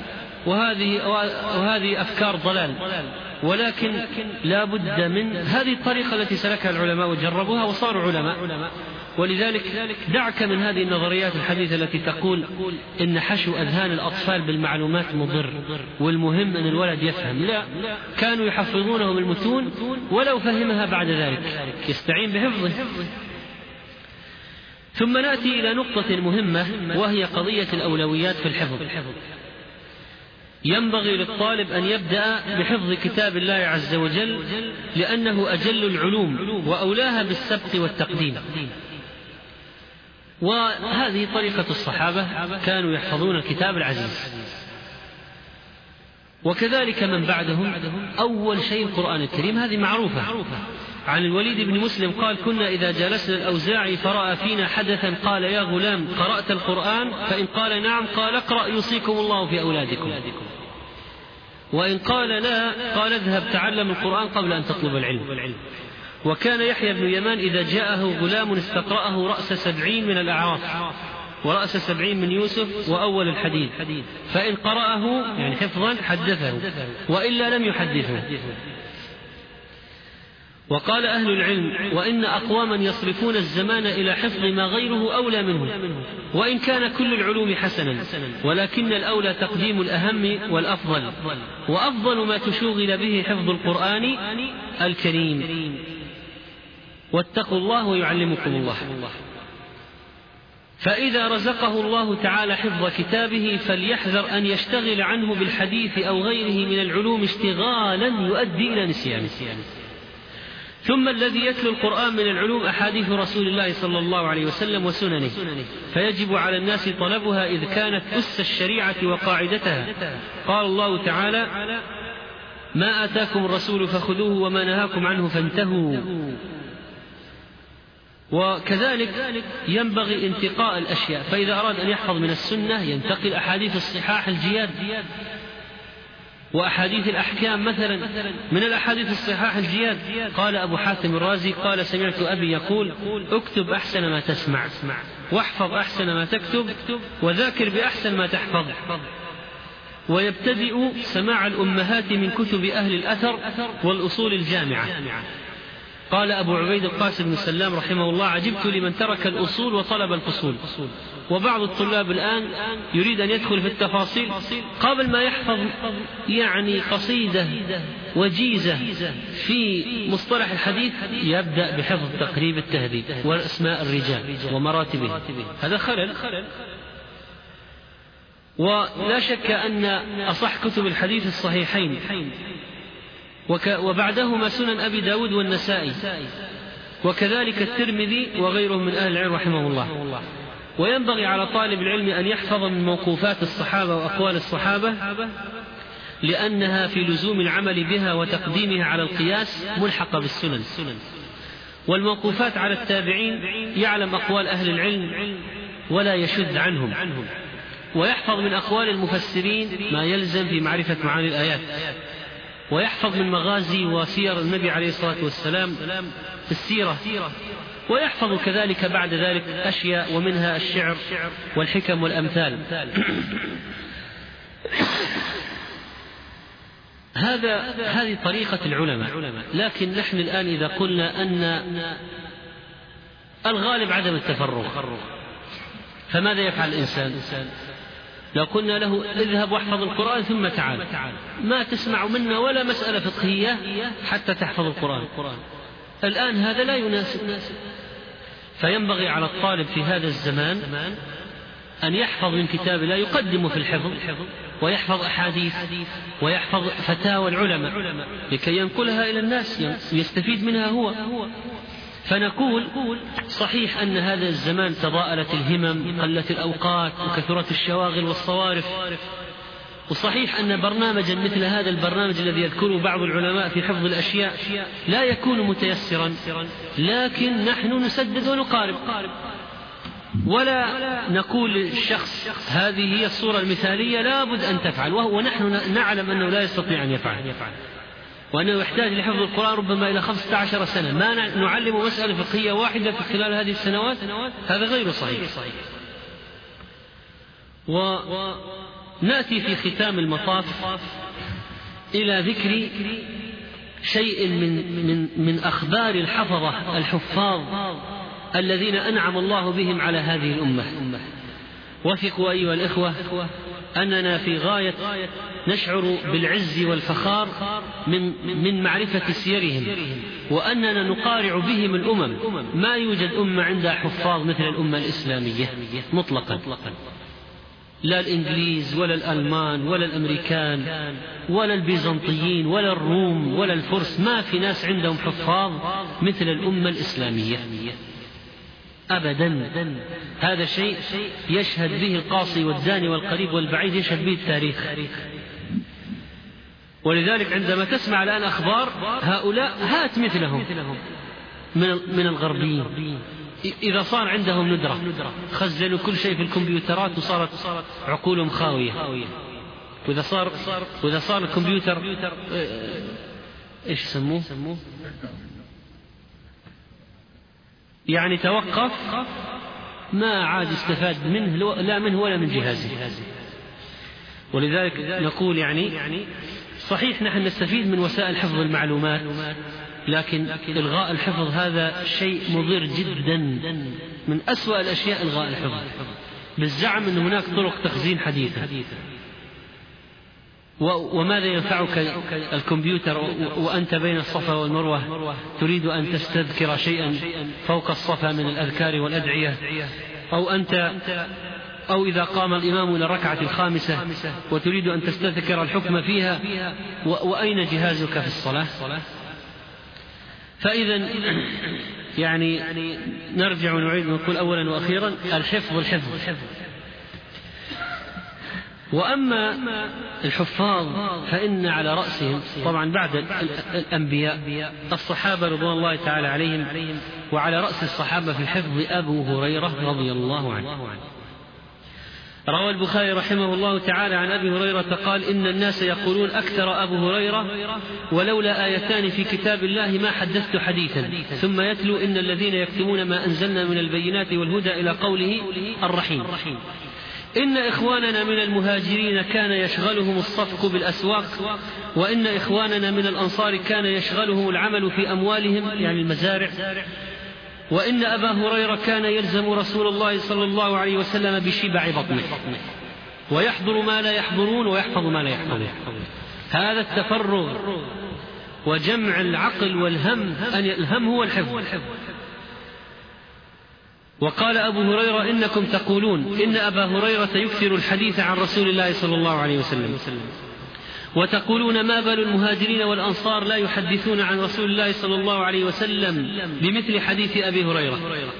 وهذه أفكار ضلال. ولكن لا بد من هذه الطريقة التي سلكها العلماء وجربوها وصاروا علماء. ولذلك دعك من هذه النظريات الحديثة التي تقول إن حشو أذهان الأطفال بالمعلومات مضر والمهم أن الولد يفهم. لا، كانوا يحفظونهم المتون ولو فهمها بعد ذلك يستعين بحفظه. ثم نأتي إلى نقطة مهمة وهي قضية الأولويات في الحفظ. ينبغي للطالب أن يبدأ بحفظ كتاب الله عز وجل لأنه أجل العلوم وأولاها بالسبق والتقديم. وهذه طريقة الصحابة، كانوا يحفظون الكتاب العزيز. وكذلك من بعدهم أول شيء القرآن الكريم، هذه معروفة. عن الوليد بن مسلم قال: كنا إذا جلسنا الأوزاعي فرأى فينا حدثا قال: يا غلام قرأت القرآن؟ فإن قال نعم قال: اقرأ يوصيكم الله في أولادكم. وإن قال لا قال: اذهب تعلم القرآن قبل أن تطلب العلم. وكان يحيى بن يمان إذا جاءه غلام استقرأه رأس 70 من الأعراف ورأس 70 من يوسف وأول الحديث، فإن قرأه يعني حفظا حدثه وإلا لم يحدثه. وقال أهل العلم: وإن أقواما يصرفون الزمان إلى حفظ ما غيره أولى منه، وإن كان كل العلوم حسنا، ولكن الأولى تقديم الأهم والأفضل، وأفضل ما تشوغل به حفظ القرآن الكريم. واتقوا الله ويعلمكم الله. فإذا رزقه الله تعالى حفظ كتابه فليحذر أن يشتغل عنه بالحديث أو غيره من العلوم اشتغالا يؤدي إلى نسيانه. ثم الذي يتلو القرآن من العلوم أحاديث رسول الله صلى الله عليه وسلم وسننه، فيجب على الناس طلبها إذ كانت أس الشريعة وقاعدتها. قال الله تعالى: ما آتاكم الرسول فخذوه وما نهاكم عنه فانتهوا. وكذلك ينبغي انتقاء الأشياء، فإذا أراد أن يحفظ من السنة ينتقي أحاديث الصحاح الجياد وأحاديث الأحكام مثلا. من الأحاديث الصحاح الجياد قال أبو حاتم الرازي قال: سمعت أبي يقول: اكتب أحسن ما تسمع، واحفظ أحسن ما تكتب، وذاكر بأحسن ما تحفظ. ويبتدئ سماع الأمهات من كتب أهل الأثر والأصول الجامعة. قال أبو عبيد القاسم بن سلام رحمه الله: عجبت لمن ترك الأصول وطلب الفصول. وبعض الطلاب الآن يريد أن يدخل في التفاصيل قبل ما يحفظ يعني قصيدة وجيزة في مصطلح الحديث يبدأ بحفظ تقريب التهذيب وأسماء الرجال ومراتبه. هذا خلل. ولا شك أن أصح كتب الحديث الصحيحين وبعدهما سنن أبي داود والنسائي، وكذلك الترمذي وغيره من أهل العلم رحمه الله. وينبغي على طالب العلم أن يحفظ من موقوفات الصحابة وأقوال الصحابة، لأنها في لزوم العمل بها وتقديمها على القياس ملحقة بالسنن. والموقوفات على التابعين يعلم أقوال أهل العلم ولا يشذ عنهم، ويحفظ من أقوال المفسرين ما يلزم في معرفة معاني الآيات، ويحفظ من مغازي وسير النبي عليه الصلاة والسلام في السيرة، ويحفظ كذلك بعد ذلك أشياء ومنها الشعر والحكم والأمثال. هذه طريقة العلماء. لكن نحن الآن إذا قلنا أن الغالب عدم التفرغ، فماذا يفعل الإنسان؟ لو قلنا له: اذهب واحفظ القرآن ثم تعال، ما تسمع منا ولا مسألة فقهية حتى تحفظ القرآن. الآن هذا لا يناسب. فينبغي على الطالب في هذا الزمان أن يحفظ من كتاب الله، يقدم في الحفظ، ويحفظ أحاديث، ويحفظ فتاوى العلماء لكي ينقلها إلى الناس يستفيد منها هو. فنقول: صحيح أن هذا الزمان تضاءلت الهمم، قلت الأوقات، وكثرت الشواغل والصوارف، وصحيح أن برنامجا مثل هذا البرنامج الذي يذكره بعض العلماء في حفظ الأشياء لا يكون متيسرا، لكن نحن نسدد ونقارب. ولا نقول للشخص هذه هي الصورة المثالية لابد أن تفعل، ونحن نعلم أنه لا يستطيع أن يفعل، وأنه يحتاج لحفظ القرآن ربما إلى 15 سنة. ما نعلم مسألة فقهية واحدة في خلال هذه السنوات، هذا غير صحيح. ونأتي في ختام المطاف إلى ذكر شيء من أخبار الحفظة الحفاظ الذين أنعم الله بهم على هذه الأمة. وثقوا أيها الإخوة أننا في غاية نشعر بالعز والفخار من معرفة سيرهم، وأننا نقارع بهم الأمم. ما يوجد أمة عندها حفاظ مثل الأمة الإسلامية مطلقا، لا الإنجليز ولا الألمان ولا الأمريكان ولا البيزنطيين ولا الروم ولا الفرس، ما في ناس عندهم حفاظ مثل الأمة الإسلامية أبدا. هذا شيء يشهد به القاصي والداني والقريب والبعيد، يشهد به التاريخ. ولذلك عندما تسمع الآن أخبار هؤلاء هات مثلهم من الغربيين، إذا صار عندهم ندرة خزنوا كل شيء في الكمبيوترات وصارت عقولهم خاوية، وإذا صار الكمبيوتر إيش يسموه يعني توقف، ما عاد استفاد منه، لا منه ولا من جهازه. ولذلك نقول يعني صحيح نحن نستفيد من وسائل حفظ المعلومات، لكن إلغاء الحفظ هذا شيء مضر جدا، من أسوأ الأشياء إلغاء الحفظ، بالزعم أن هناك طرق تخزين حديثة. وماذا ينفعك الكمبيوتر وأنت بين الصفا والمروة تريد أن تستذكر شيئا فوق الصفا من الأذكار والأدعية، أو إذا قام الإمام إلى الركعة الخامسة وتريد أن تستذكر الحكم فيها، وأين جهازك في الصلاة؟ فإذا يعني نرجع ونعيد ونقول أولا وأخيرا الحفظ. وأما الحفاظ فإن على رأسهم طبعا بعد الأنبياء الصحابة رضوان الله تعالى عليهم، وعلى رأس الصحابة في الحفظ أبو هريرة رضي الله عنه. روى البخاري رحمه الله تعالى عن أبي هريرة قال: إن الناس يقولون أكثر أبو هريرة ولولا آيتان في كتاب الله ما حدثت حديثا، ثم يتلو: إن الذين يكتمون ما أنزلنا من البينات والهدى إلى قوله الرحيم. إن إخواننا من المهاجرين كان يشغلهم الصفق بالأسواق، وإن إخواننا من الأنصار كان يشغلهم العمل في أموالهم يعني المزارع، وإن أبا هريرة كان يلزم رسول الله صلى الله عليه وسلم بشبع بطنه، ويحضر ما لا يحضرون ويحفظ ما لا يحفظون. هذا التفرغ وجمع العقل والهم، أن الهم هو الحفظ. وقال أبو هريرة: إنكم تقولون إن أبا هريرة يكثر الحديث عن رسول الله صلى الله عليه وسلم، وتقولون ما بال المهاجرين والأنصار لا يحدثون عن رسول الله صلى الله عليه وسلم بمثل حديث أبي هريرة.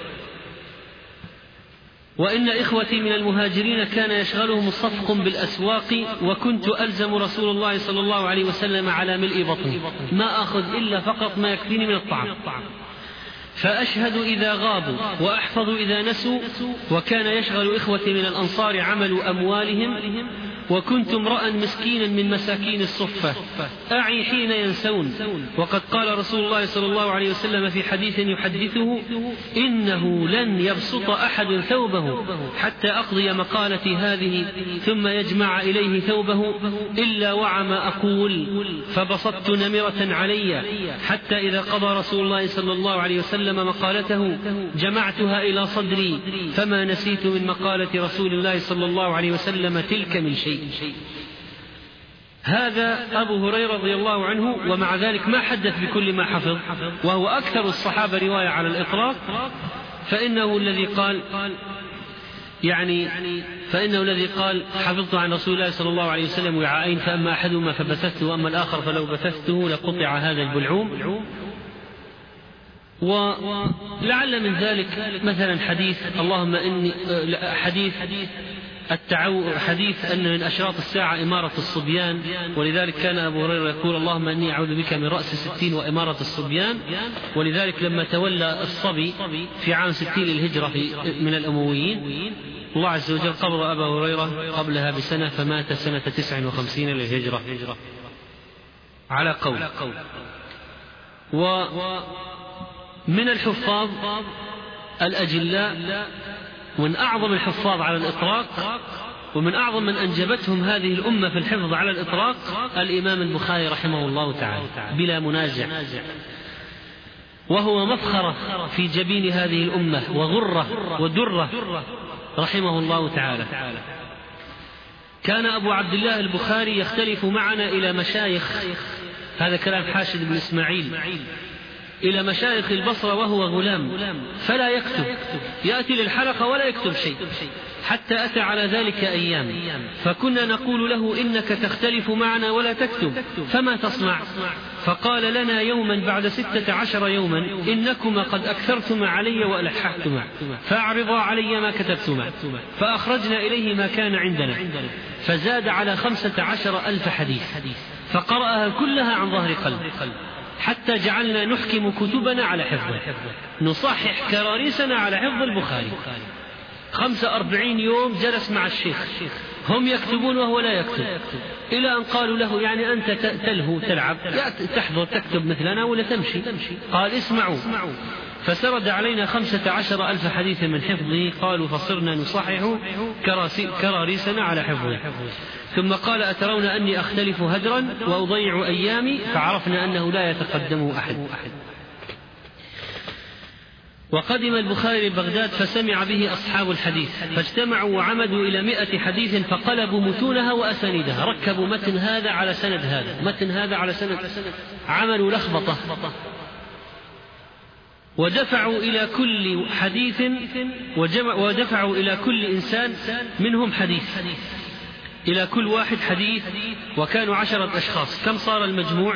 وإن إخوتي من المهاجرين كان يشغلهم الصفق بالأسواق، وكنت ألزم رسول الله صلى الله عليه وسلم على ملء بطني، ما أخذ إلا فقط ما يكفيني من الطعام، فأشهد إذا غابوا وأحفظ إذا نسوا. وكان يشغل إخوتي من الأنصار عمل أموالهم، وكنت امرأ مسكينا من مساكين الصفة أعي حين ينسون. وقد قال رسول الله صلى الله عليه وسلم في حديث يحدثه: إنه لن يبسط أحد ثوبه حتى أقضي مقالتي هذه ثم يجمع إليه ثوبه إلا وعى ما أقول، فبسطت نمرة علي حتى إذا قضى رسول الله صلى الله عليه وسلم مقالته جمعتها إلى صدري، فما نسيت من مقالة رسول الله صلى الله عليه وسلم تلك من شيء. هذا أبو هريرة رضي الله عنه، ومع ذلك ما حدث بكل ما حفظ، وهو أكثر الصحابة رواية على الإطلاق. فإنه الذي قال حفظت عن رسول الله صلى الله عليه وسلم وعاءين، فأما أحدهما فبثثته وأما الآخر فلو بثثته لقطع هذا البلعوم. ولعل من ذلك مثلا حديث حديث أن من أشراط الساعة إمارة الصبيان، ولذلك كان أبو هريرة يقول اللهم إني أعوذ بك من رأس 60 وإمارة الصبيان. ولذلك لما تولى الصبي في عام 60 للهجرة من الأمويين، الله عز وجل قبض أبا هريرة قبلها بسنة، فمات سنة 59 للهجرة على قول. ومن الحفاظ الأجلاء، ومن أعظم الحفاظ على الإطلاق، ومن أعظم من أنجبتهم هذه الأمة في الحفظ على الإطلاق الإمام البخاري رحمه الله تعالى بلا منازع، وهو مفخرة في جبين هذه الأمة وغرة ودرة رحمه الله تعالى. كان أبو عبد الله البخاري يختلف معنا إلى مشايخ، هذا كلام حاشد بن إسماعيل، إلى مشايخ البصرة وهو غلام، فلا يكتب، يأتي للحلقة ولا يكتب شيء، حتى أتى على ذلك أيام، فكنا نقول له إنك تختلف معنا ولا تكتب، فما تصنع؟ فقال لنا يوما بعد 16 يوما إنكما قد أكثرتما علي وألححتما، فأعرضا علي ما كتبتما. فأخرجنا إليه ما كان عندنا، فزاد على 15,000 حديث، فقرأها كلها عن ظهر قلب، حتى جعلنا نحكم كتبنا على حفظه، نصحح كراريسنا على حفظ البخاري. 45 يوم جلس مع الشيخ، هم يكتبون وهو لا يكتب، إلى أن قالوا له يعني أنت تلهو تلعب، تحضر تكتب مثلنا ولا تمشي؟ قال اسمعوا، فسرد علينا 15,000 حديث من حفظه. قالوا فصرنا نصحح كراريسنا على حفظه. ثم قال أترون أني أختلف هدرا وأضيع أيامي؟ فعرفنا أنه لا يتقدمه أحد. وقدم البخاري بغداد فسمع به أصحاب الحديث، فاجتمعوا وعمدوا إلى 100 حديث، فقلبوا متونها وأسانيدها، ركبوا متن هذا على سند هذا، متن هذا على سند، عملوا لخبطة، ودفعوا إلى كل حديث ودفعوا إلى كل إنسان منهم حديث، إلى كل واحد حديث، وكانوا 10 أشخاص. كم صار المجموع؟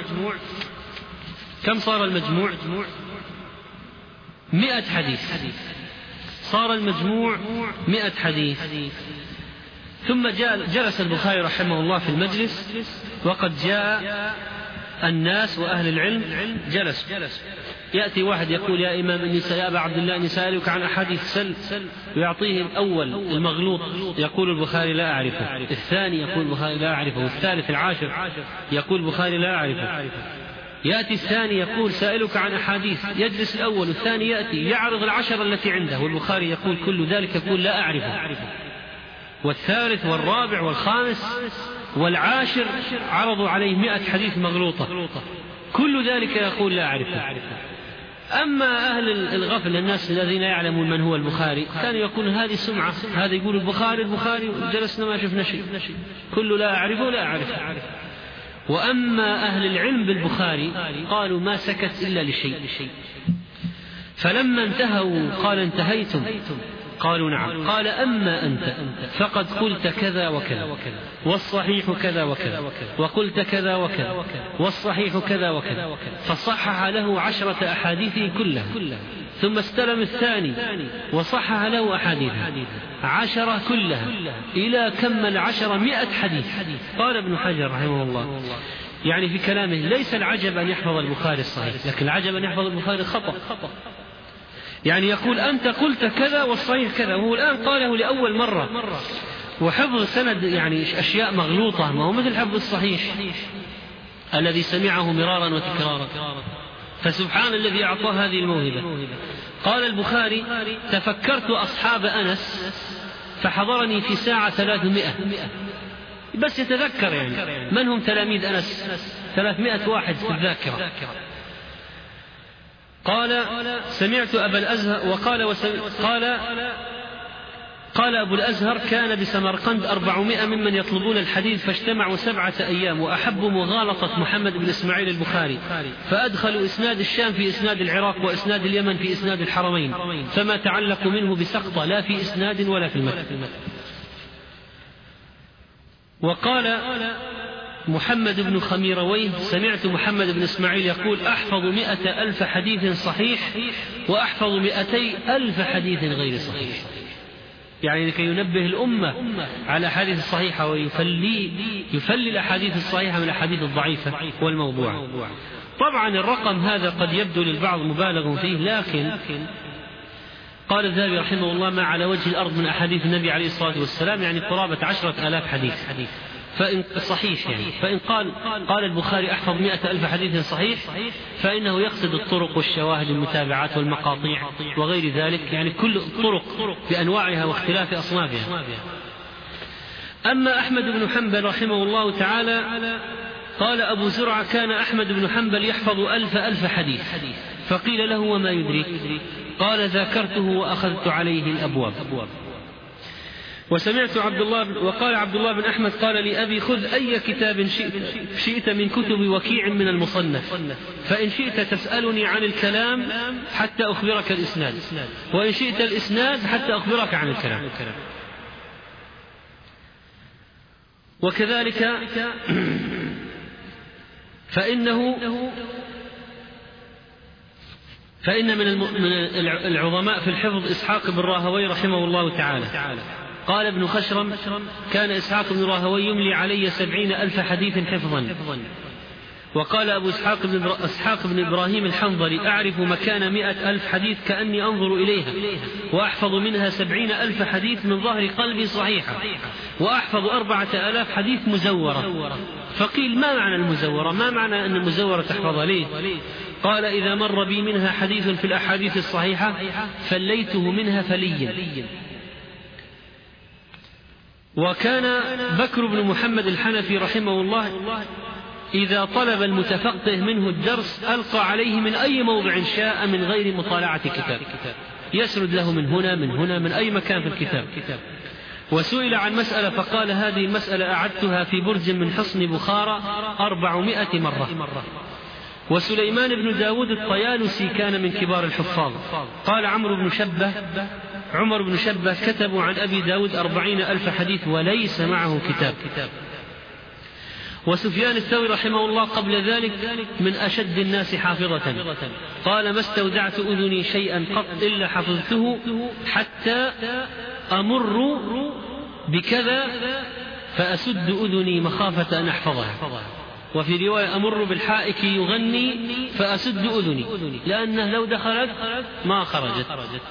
100 حديث، صار المجموع 100 حديث. ثم جلس البخاري رحمه الله في المجلس، وقد جاء الناس وأهل العلم جلس، يأتي واحد يقول يا إمام إني يا أبا عبد الله إني سألك عن أحاديث سل، ويعطيه الأول المغلوط يقول البخاري لا أعرفه، الثاني يقول البخاري لا أعرفه، الثالث العاشر يقول البخاري لا أعرفه. يأتي الثاني يقول سائلك عن أحاديث، يجلس الأول والثاني يأتي يعرض 10 التي عنده، والبخاري يقول كل ذلك يقول لا أعرفه. والثالث والرابع والخامس والعاشر عرضوا عليه 100 حديث مغلوطة، كل ذلك يقول لا أعرفه. أما أهل الغفل الناس الذين يعلمون من هو البخاري كانوا يقولون هذه سمعة، هذا يقول البخاري جلسنا ما شفنا شيء، كل لا أعرفه لا أعرفه. وأما أهل العلم بالبخاري قالوا ما سكت إلا لشيء، فلما انتهوا قال انتهيتم؟ قالوا نعم. قال أما أنت فقد قلت كذا وكذا، والصحيح كذا وكذا، وقلت كذا وكذا، والصحيح كذا وكذا، فصحح له 10 أحاديثه كلها. ثم استلم الثاني وصحح له أحاديثه 10 كلها، إلى كمل 10 100 حديث. قال ابن حجر رحمه الله يعني في كلامه ليس العجب أن يحفظ البخاري الصحيح، لكن العجب أن يحفظ البخاري الخطأ. يعني يقول أنت قلت كذا والصحيح كذا، وهو الآن قاله لأول مرة، وحفظ سند يعني أشياء مغلوطة، ما هو مثل حفظ الصحيح الذي سمعه مرارا وتكرارا. فسبحان الذي أعطاه هذه الموهبة. قال البخاري تفكرت أصحاب أنس فحضرني في ساعة 300، بس يتذكر يعني من هم تلاميذ أنس، 300 واحد في الذاكرة. قال سمعت أبا الأزهر، قال أبو الأزهر كان بسمرقند 400 ممن يطلبون الحديث، فاجتمعوا 7 أيام، وأحبوا مغالطة محمد بن إسماعيل البخاري، فأدخلوا إسناد الشام في إسناد العراق، وإسناد اليمن في إسناد الحرمين، فما تعلقوا منه بسقطة لا في إسناد ولا في المتن. وقال محمد بن خميرويه سمعت محمد بن إسماعيل يقول أحفظ 100,000 حديث صحيح، وأحفظ 200,000 حديث غير صحيح. يعني لكي ينبه الأمة على الأحاديث الصحيحة ويفلي الأحاديث الصحيحة من الأحاديث الضعيفة والموضوعة. طبعا الرقم هذا قد يبدو للبعض مبالغ فيه، لكن قال الذهبي رحمه الله ما على وجه الأرض من أحاديث النبي عليه الصلاة والسلام يعني قرابة 10,000 حديث فإن صحيح يعني. فإن قال البخاري أحفظ 100,000 حديث صحيح، فإنه يقصد الطرق والشواهد والمتابعات والمقاطيع وغير ذلك، يعني كل الطرق بأنواعها واختلاف أصنافها. أما أحمد بن حنبل رحمه الله تعالى قال أبو زرعة كان أحمد بن حنبل يحفظ 1000 حديث، فقيل له وما يدريك؟ قال ذاكرته وأخذت عليه الأبواب. وسمعت وقال عبد الله بن أحمد قال لي أبي خذ أي كتاب شئت من كتب وكيع من المصنف، فإن شئت تسألني عن الكلام حتى أخبرك الإسناد، وإن شئت الإسناد حتى أخبرك عن الكلام. وكذلك فإن من العظماء في الحفظ إسحاق بن راهوي رحمه الله تعالى. قال ابن خشرم كان إسحاق بن راهوي يملي علي 70,000 حديث حفظا. وقال أبو إسحاق بن إبراهيم الحنظلي أعرف مكان 100,000 حديث كأني أنظر إليها، وأحفظ منها 70,000 حديث من ظهر قلبي صحيحة، وأحفظ 4,000 حديث مزورة. فقيل ما معنى المزورة؟ ما معنى أن المزورة تحفظها ليه؟ قال إذا مر بي منها حديث في الأحاديث الصحيحة فليته منها فليا. وكان بكر بن محمد الحنفي رحمه الله إذا طلب المتفقه منه الدرس ألقى عليه من أي موضع شاء من غير مطالعة كتاب، يسرد له من هنا من أي مكان في الكتاب. وسئل عن مسألة فقال هذه المسألة أعدتها في برج من حصن بخارى 400 مرة. وسليمان بن داود الطيالسي كان من كبار الحفاظ. قال عمر بن شبة كتبوا عن أبي داود 40,000 حديث وليس معه كتاب. وسفيان الثوري رحمه الله قبل ذلك من أشد الناس حافظة. قال ما استودعت أذني شيئا قط إلا حفظته حتى أمر بكذا فأسد أذني مخافة أن أحفظها. وفي رواية أمر بالحائك يغني فأسد أذني، لأنه لو دخلت ما خرجت.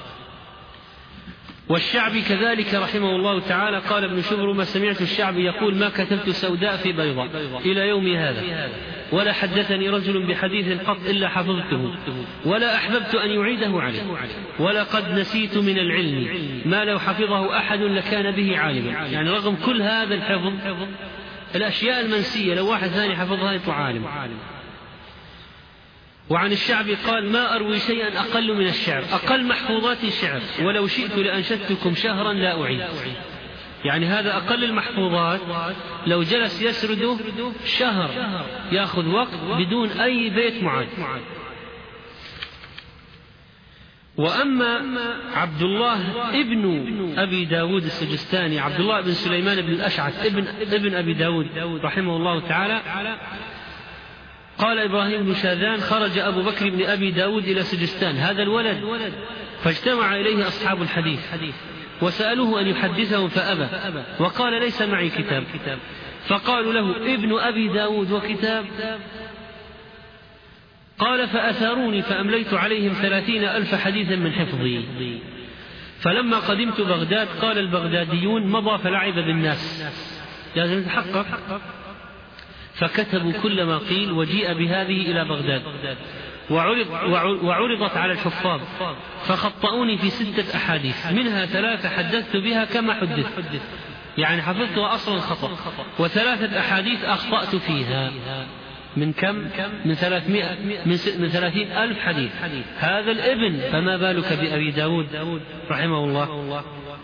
والشعبي كذلك رحمه الله تعالى قال ابن شبرمة سمعت الشعبي يقول ما كتبت سوداء في بيضاء إلى يومي هذا، ولا حدثني رجل بحديث قط إلا حفظته، ولا أحببت أن يعيده عليه، ولقد نسيت من العلم ما لو حفظه أحد لكان به عالما. يعني رغم كل هذا الحفظ الأشياء المنسية لو واحد ثاني حفظها يطلع عالم. وعن الشعبي قال ما أروي شيئا أقل من الشعر، أقل محفوظات الشعر، ولو شئت لأنشدتكم شهرا لا أعيد. يعني هذا أقل المحفوظات، لو جلس يسرده شهر يأخذ وقت بدون أي بيت معاد. وأما عبد الله ابن أبي داود السجستاني، عبد الله بن سليمان بن الأشعث ابن أبي داود رحمه الله تعالى، قال إبراهيم بن شاذان خرج أبو بكر بن أبي داود إلى سجستان هذا الولد، فاجتمع إليه أصحاب الحديث وسألوه أن يحدثهم فأبى، وقال ليس معي كتاب. فقالوا له ابن أبي داود وكتاب؟ قال فأثاروني فأمليت عليهم 30,000 حديثا من حفظي. فلما قدمت بغداد قال البغداديون مضى فلعب بالناس، لازم نتحقق. فكتبوا كل ما قيل وجيء بهذه إلى بغداد وعرضت على الحفاظ، فخطأوني في 6 أحاديث منها 3 حدثت بها كما حدث، يعني حفظتها أصلا خطأ، و3 أحاديث أخطأت فيها. من كم؟ من 30,000 حديث. هذا الابن، فما بالك بأبي داود رحمه الله.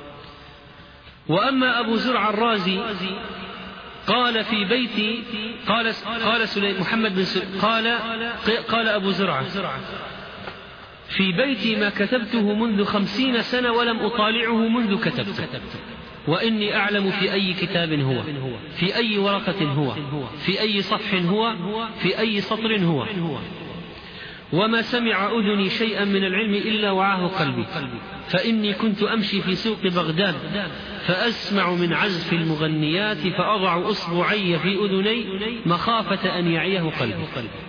وأما أبو زرع الرازي قال في بيتي قال محمد بن قال أبو زرعة في بيتي ما كتبته منذ 50 سنة ولم أطالعه منذ كتبته، وإني أعلم في أي كتاب هو، في أي ورقة هو، في أي صفح هو، في أي سطر هو. وما سمع أذني شيئا من العلم إلا وعاه قلبي، فإني كنت أمشي في سوق بغداد فأسمع من عزف المغنيات فأضع أصبعي في أذني مخافة أن يعيه قلبي.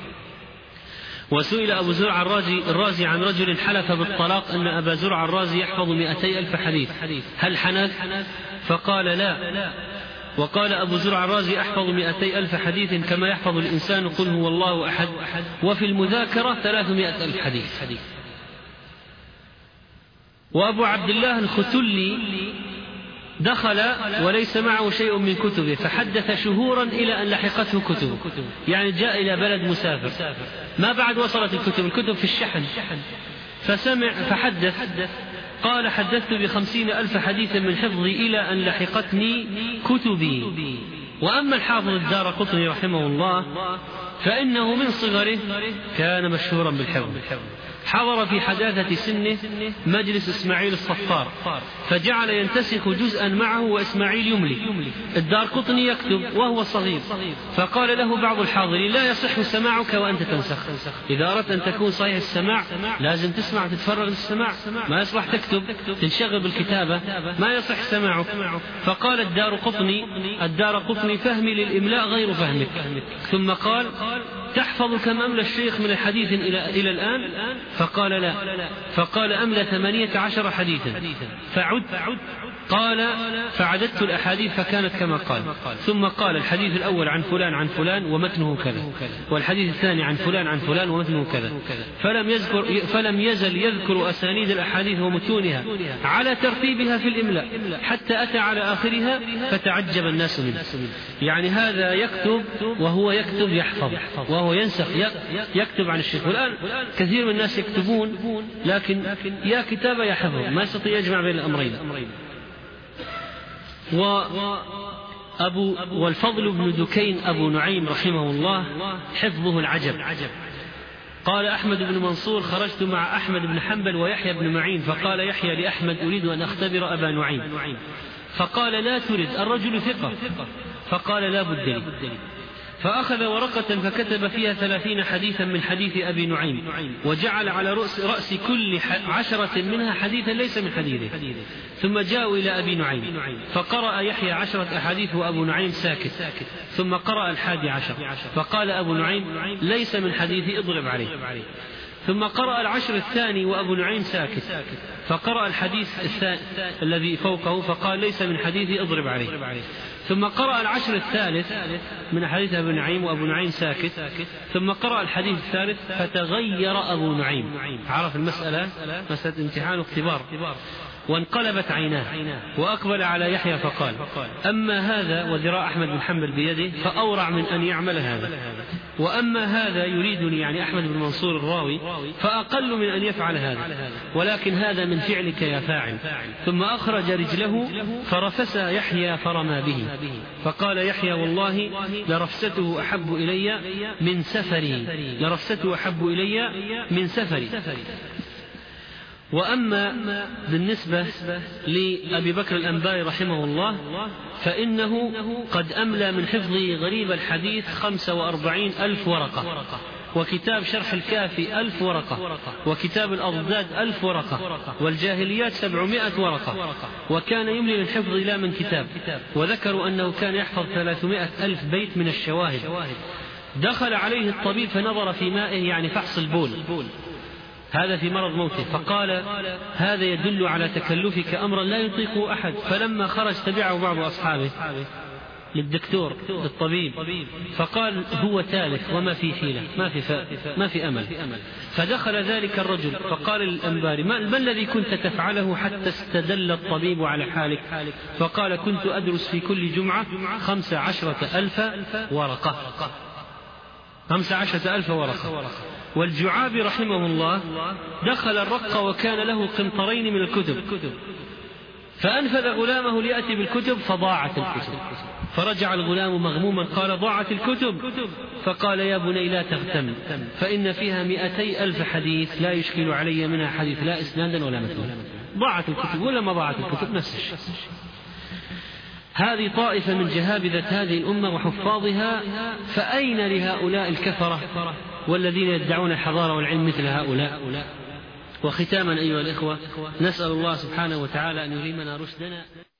وسئل أبو زرع الرازي عن رجل حلف بالطلاق أن أبا زرع الرازي يحفظ 200,000 حديث، هل حنث؟ فقال لا. وقال أبو زرع الرازي أحفظ 200,000 حديث كما يحفظ الإنسان قل هو الله أحد، وفي المذاكرة 300,000 حديث. وأبو عبد الله الختلي دخل وليس معه شيء من كتبه فحدث شهورا إلى أن لحقته كتبه، يعني جاء إلى بلد مسافر ما بعد وصلت الكتب في الشحن، فسمع فحدث قال حدثت ب50,000 حديثا من حفظي إلى أن لحقتني كتبي. وأما الحافظ الدارقطني رحمه الله فإنه من صغره كان مشهورا بالحفظ، حضر في حداثة سنه مجلس إسماعيل الصفار فجعل ينتسخ جزءا معه وإسماعيل يملي. الدارقطني يكتب وهو صغير، فقال له بعض الحاضرين لا يصح سماعك وأنت تنسخ، إذا أردت أن تكون صحيح السماع لازم تسمع تتفرغ للسماع، ما يصلح تكتب تنشغل بالكتابة، ما يصح سماعك. فقال الدارقطني فهمي للإملاء غير فهمك. ثم قال تحفظ كم أملى الشيخ من الحديث إلى الآن؟ فقال لا. فقال أملى 18 حديثا. قال فعددت الأحاديث فكانت كما قال. ثم قال الحديث الأول عن فلان عن فلان ومتنه كذا، والحديث الثاني عن فلان عن فلان ومتنه كذا، فلم يزل يذكر أسانيد الأحاديث ومتونها على ترتيبها في الإملاء حتى أتى على آخرها فتعجب الناس منه. يعني هذا يكتب وهو يكتب يحفظ وهو ينسخ يكتب عن الشيخ. والآن كثير من الناس يكتبون لكن يا كتابة يا حفظ، ما يستطيع يجمع بين الأمرين. والفضل بن دكين أبو نعيم رحمه الله حفظه العجب. قال أحمد بن منصور خرجت مع أحمد بن حنبل ويحيى بن معين، فقال يحيى لأحمد أريد أن أختبر أبا نعيم، فقال لا ترد الرجل ثقة، فقال لا بد لي. فأخذ ورقة فكتب فيها 30 حديثا من حديث أبي نعيم، وجعل على رأس كل 10 منها حديثا ليس من حديثه. ثم جاءوا إلى أبي نعيم فقرأ يحيى 10 أحاديث وأبو نعيم ساكت، ثم قرأ 11 فقال أبو نعيم ليس من حديثي اضرب عليه. ثم قرأ 10 الثاني وأبو نعيم ساكت، فقرأ الحديث الذي فوقه فقال ليس من حديثي اضرب عليه. ثم قرأ 10 الثالث من حديث أبو نعيم وأبو نعيم ساكت، ثم قرأ الحديث الثالث فتغير أبو نعيم، عرف المسألة مسألة امتحان واختبار، وانقلبت عيناه وأقبل على يحيى فقال أما هذا وذراع أحمد بن حنبل بيده فأورع من أن يعمل هذا، وأما هذا يريدني يعني أحمد بن منصور الراوي فأقل من أن يفعل هذا، ولكن هذا من فعلك يا فاعل. ثم أخرج رجله فرفس يحيى فرمى به، فقال يحيى والله لرفسته أحب إلي من سفري، لرفسته أحب إلي من سفري. وأما بالنسبة لأبي بكر الأنباري رحمه الله فإنه قد أملى من حفظه غريب الحديث 45,000 ورقة، وكتاب شرح الكافي 1000 ورقة، وكتاب الأضداد 1000 ورقة، والجاهليات 700 ورقة، وكان يملي من حفظه لا من كتاب. وذكروا أنه كان يحفظ 300,000 بيت من الشواهد. دخل عليه الطبيب فنظر في مائه يعني فحص البول، هذا في مرض موته، فقال هذا يدل على تكلفك أمرا لا يطيقه أحد. فلما خرج تبعه بعض أصحابه للدكتور للطبيب فقال هو تالف وما في حيلة، ما في أمل. فدخل ذلك الرجل فقال للأنباري ما الذي كنت تفعله حتى استدل الطبيب على حالك؟ فقال كنت أدرس في كل جمعة 15,000 ورقة، 15,000 ورقة. والجعابي رحمه الله دخل الرق وكان له قنطرين من الكتب، فأنفذ غلامه ليأتي بالكتب فضاعت الكتب، فرجع الغلام مغموما قال ضاعت الكتب، فقال يا بني لا تغتم فإن فيها 200,000 حديث لا يشكل علي منها حديث لا إسنادا ولا متنا. ضاعت الكتب ولا ما ضاعت الكتب نفس الشيء. هذه طائفة من جهابذة هذه الأمة وحفاظها، فأين لهؤلاء الكفرة والذين يدعون الحضارة والعلم مثل هؤلاء. وختاما أيها الإخوة، نسأل الله سبحانه وتعالى أن يلهمنا رشدنا.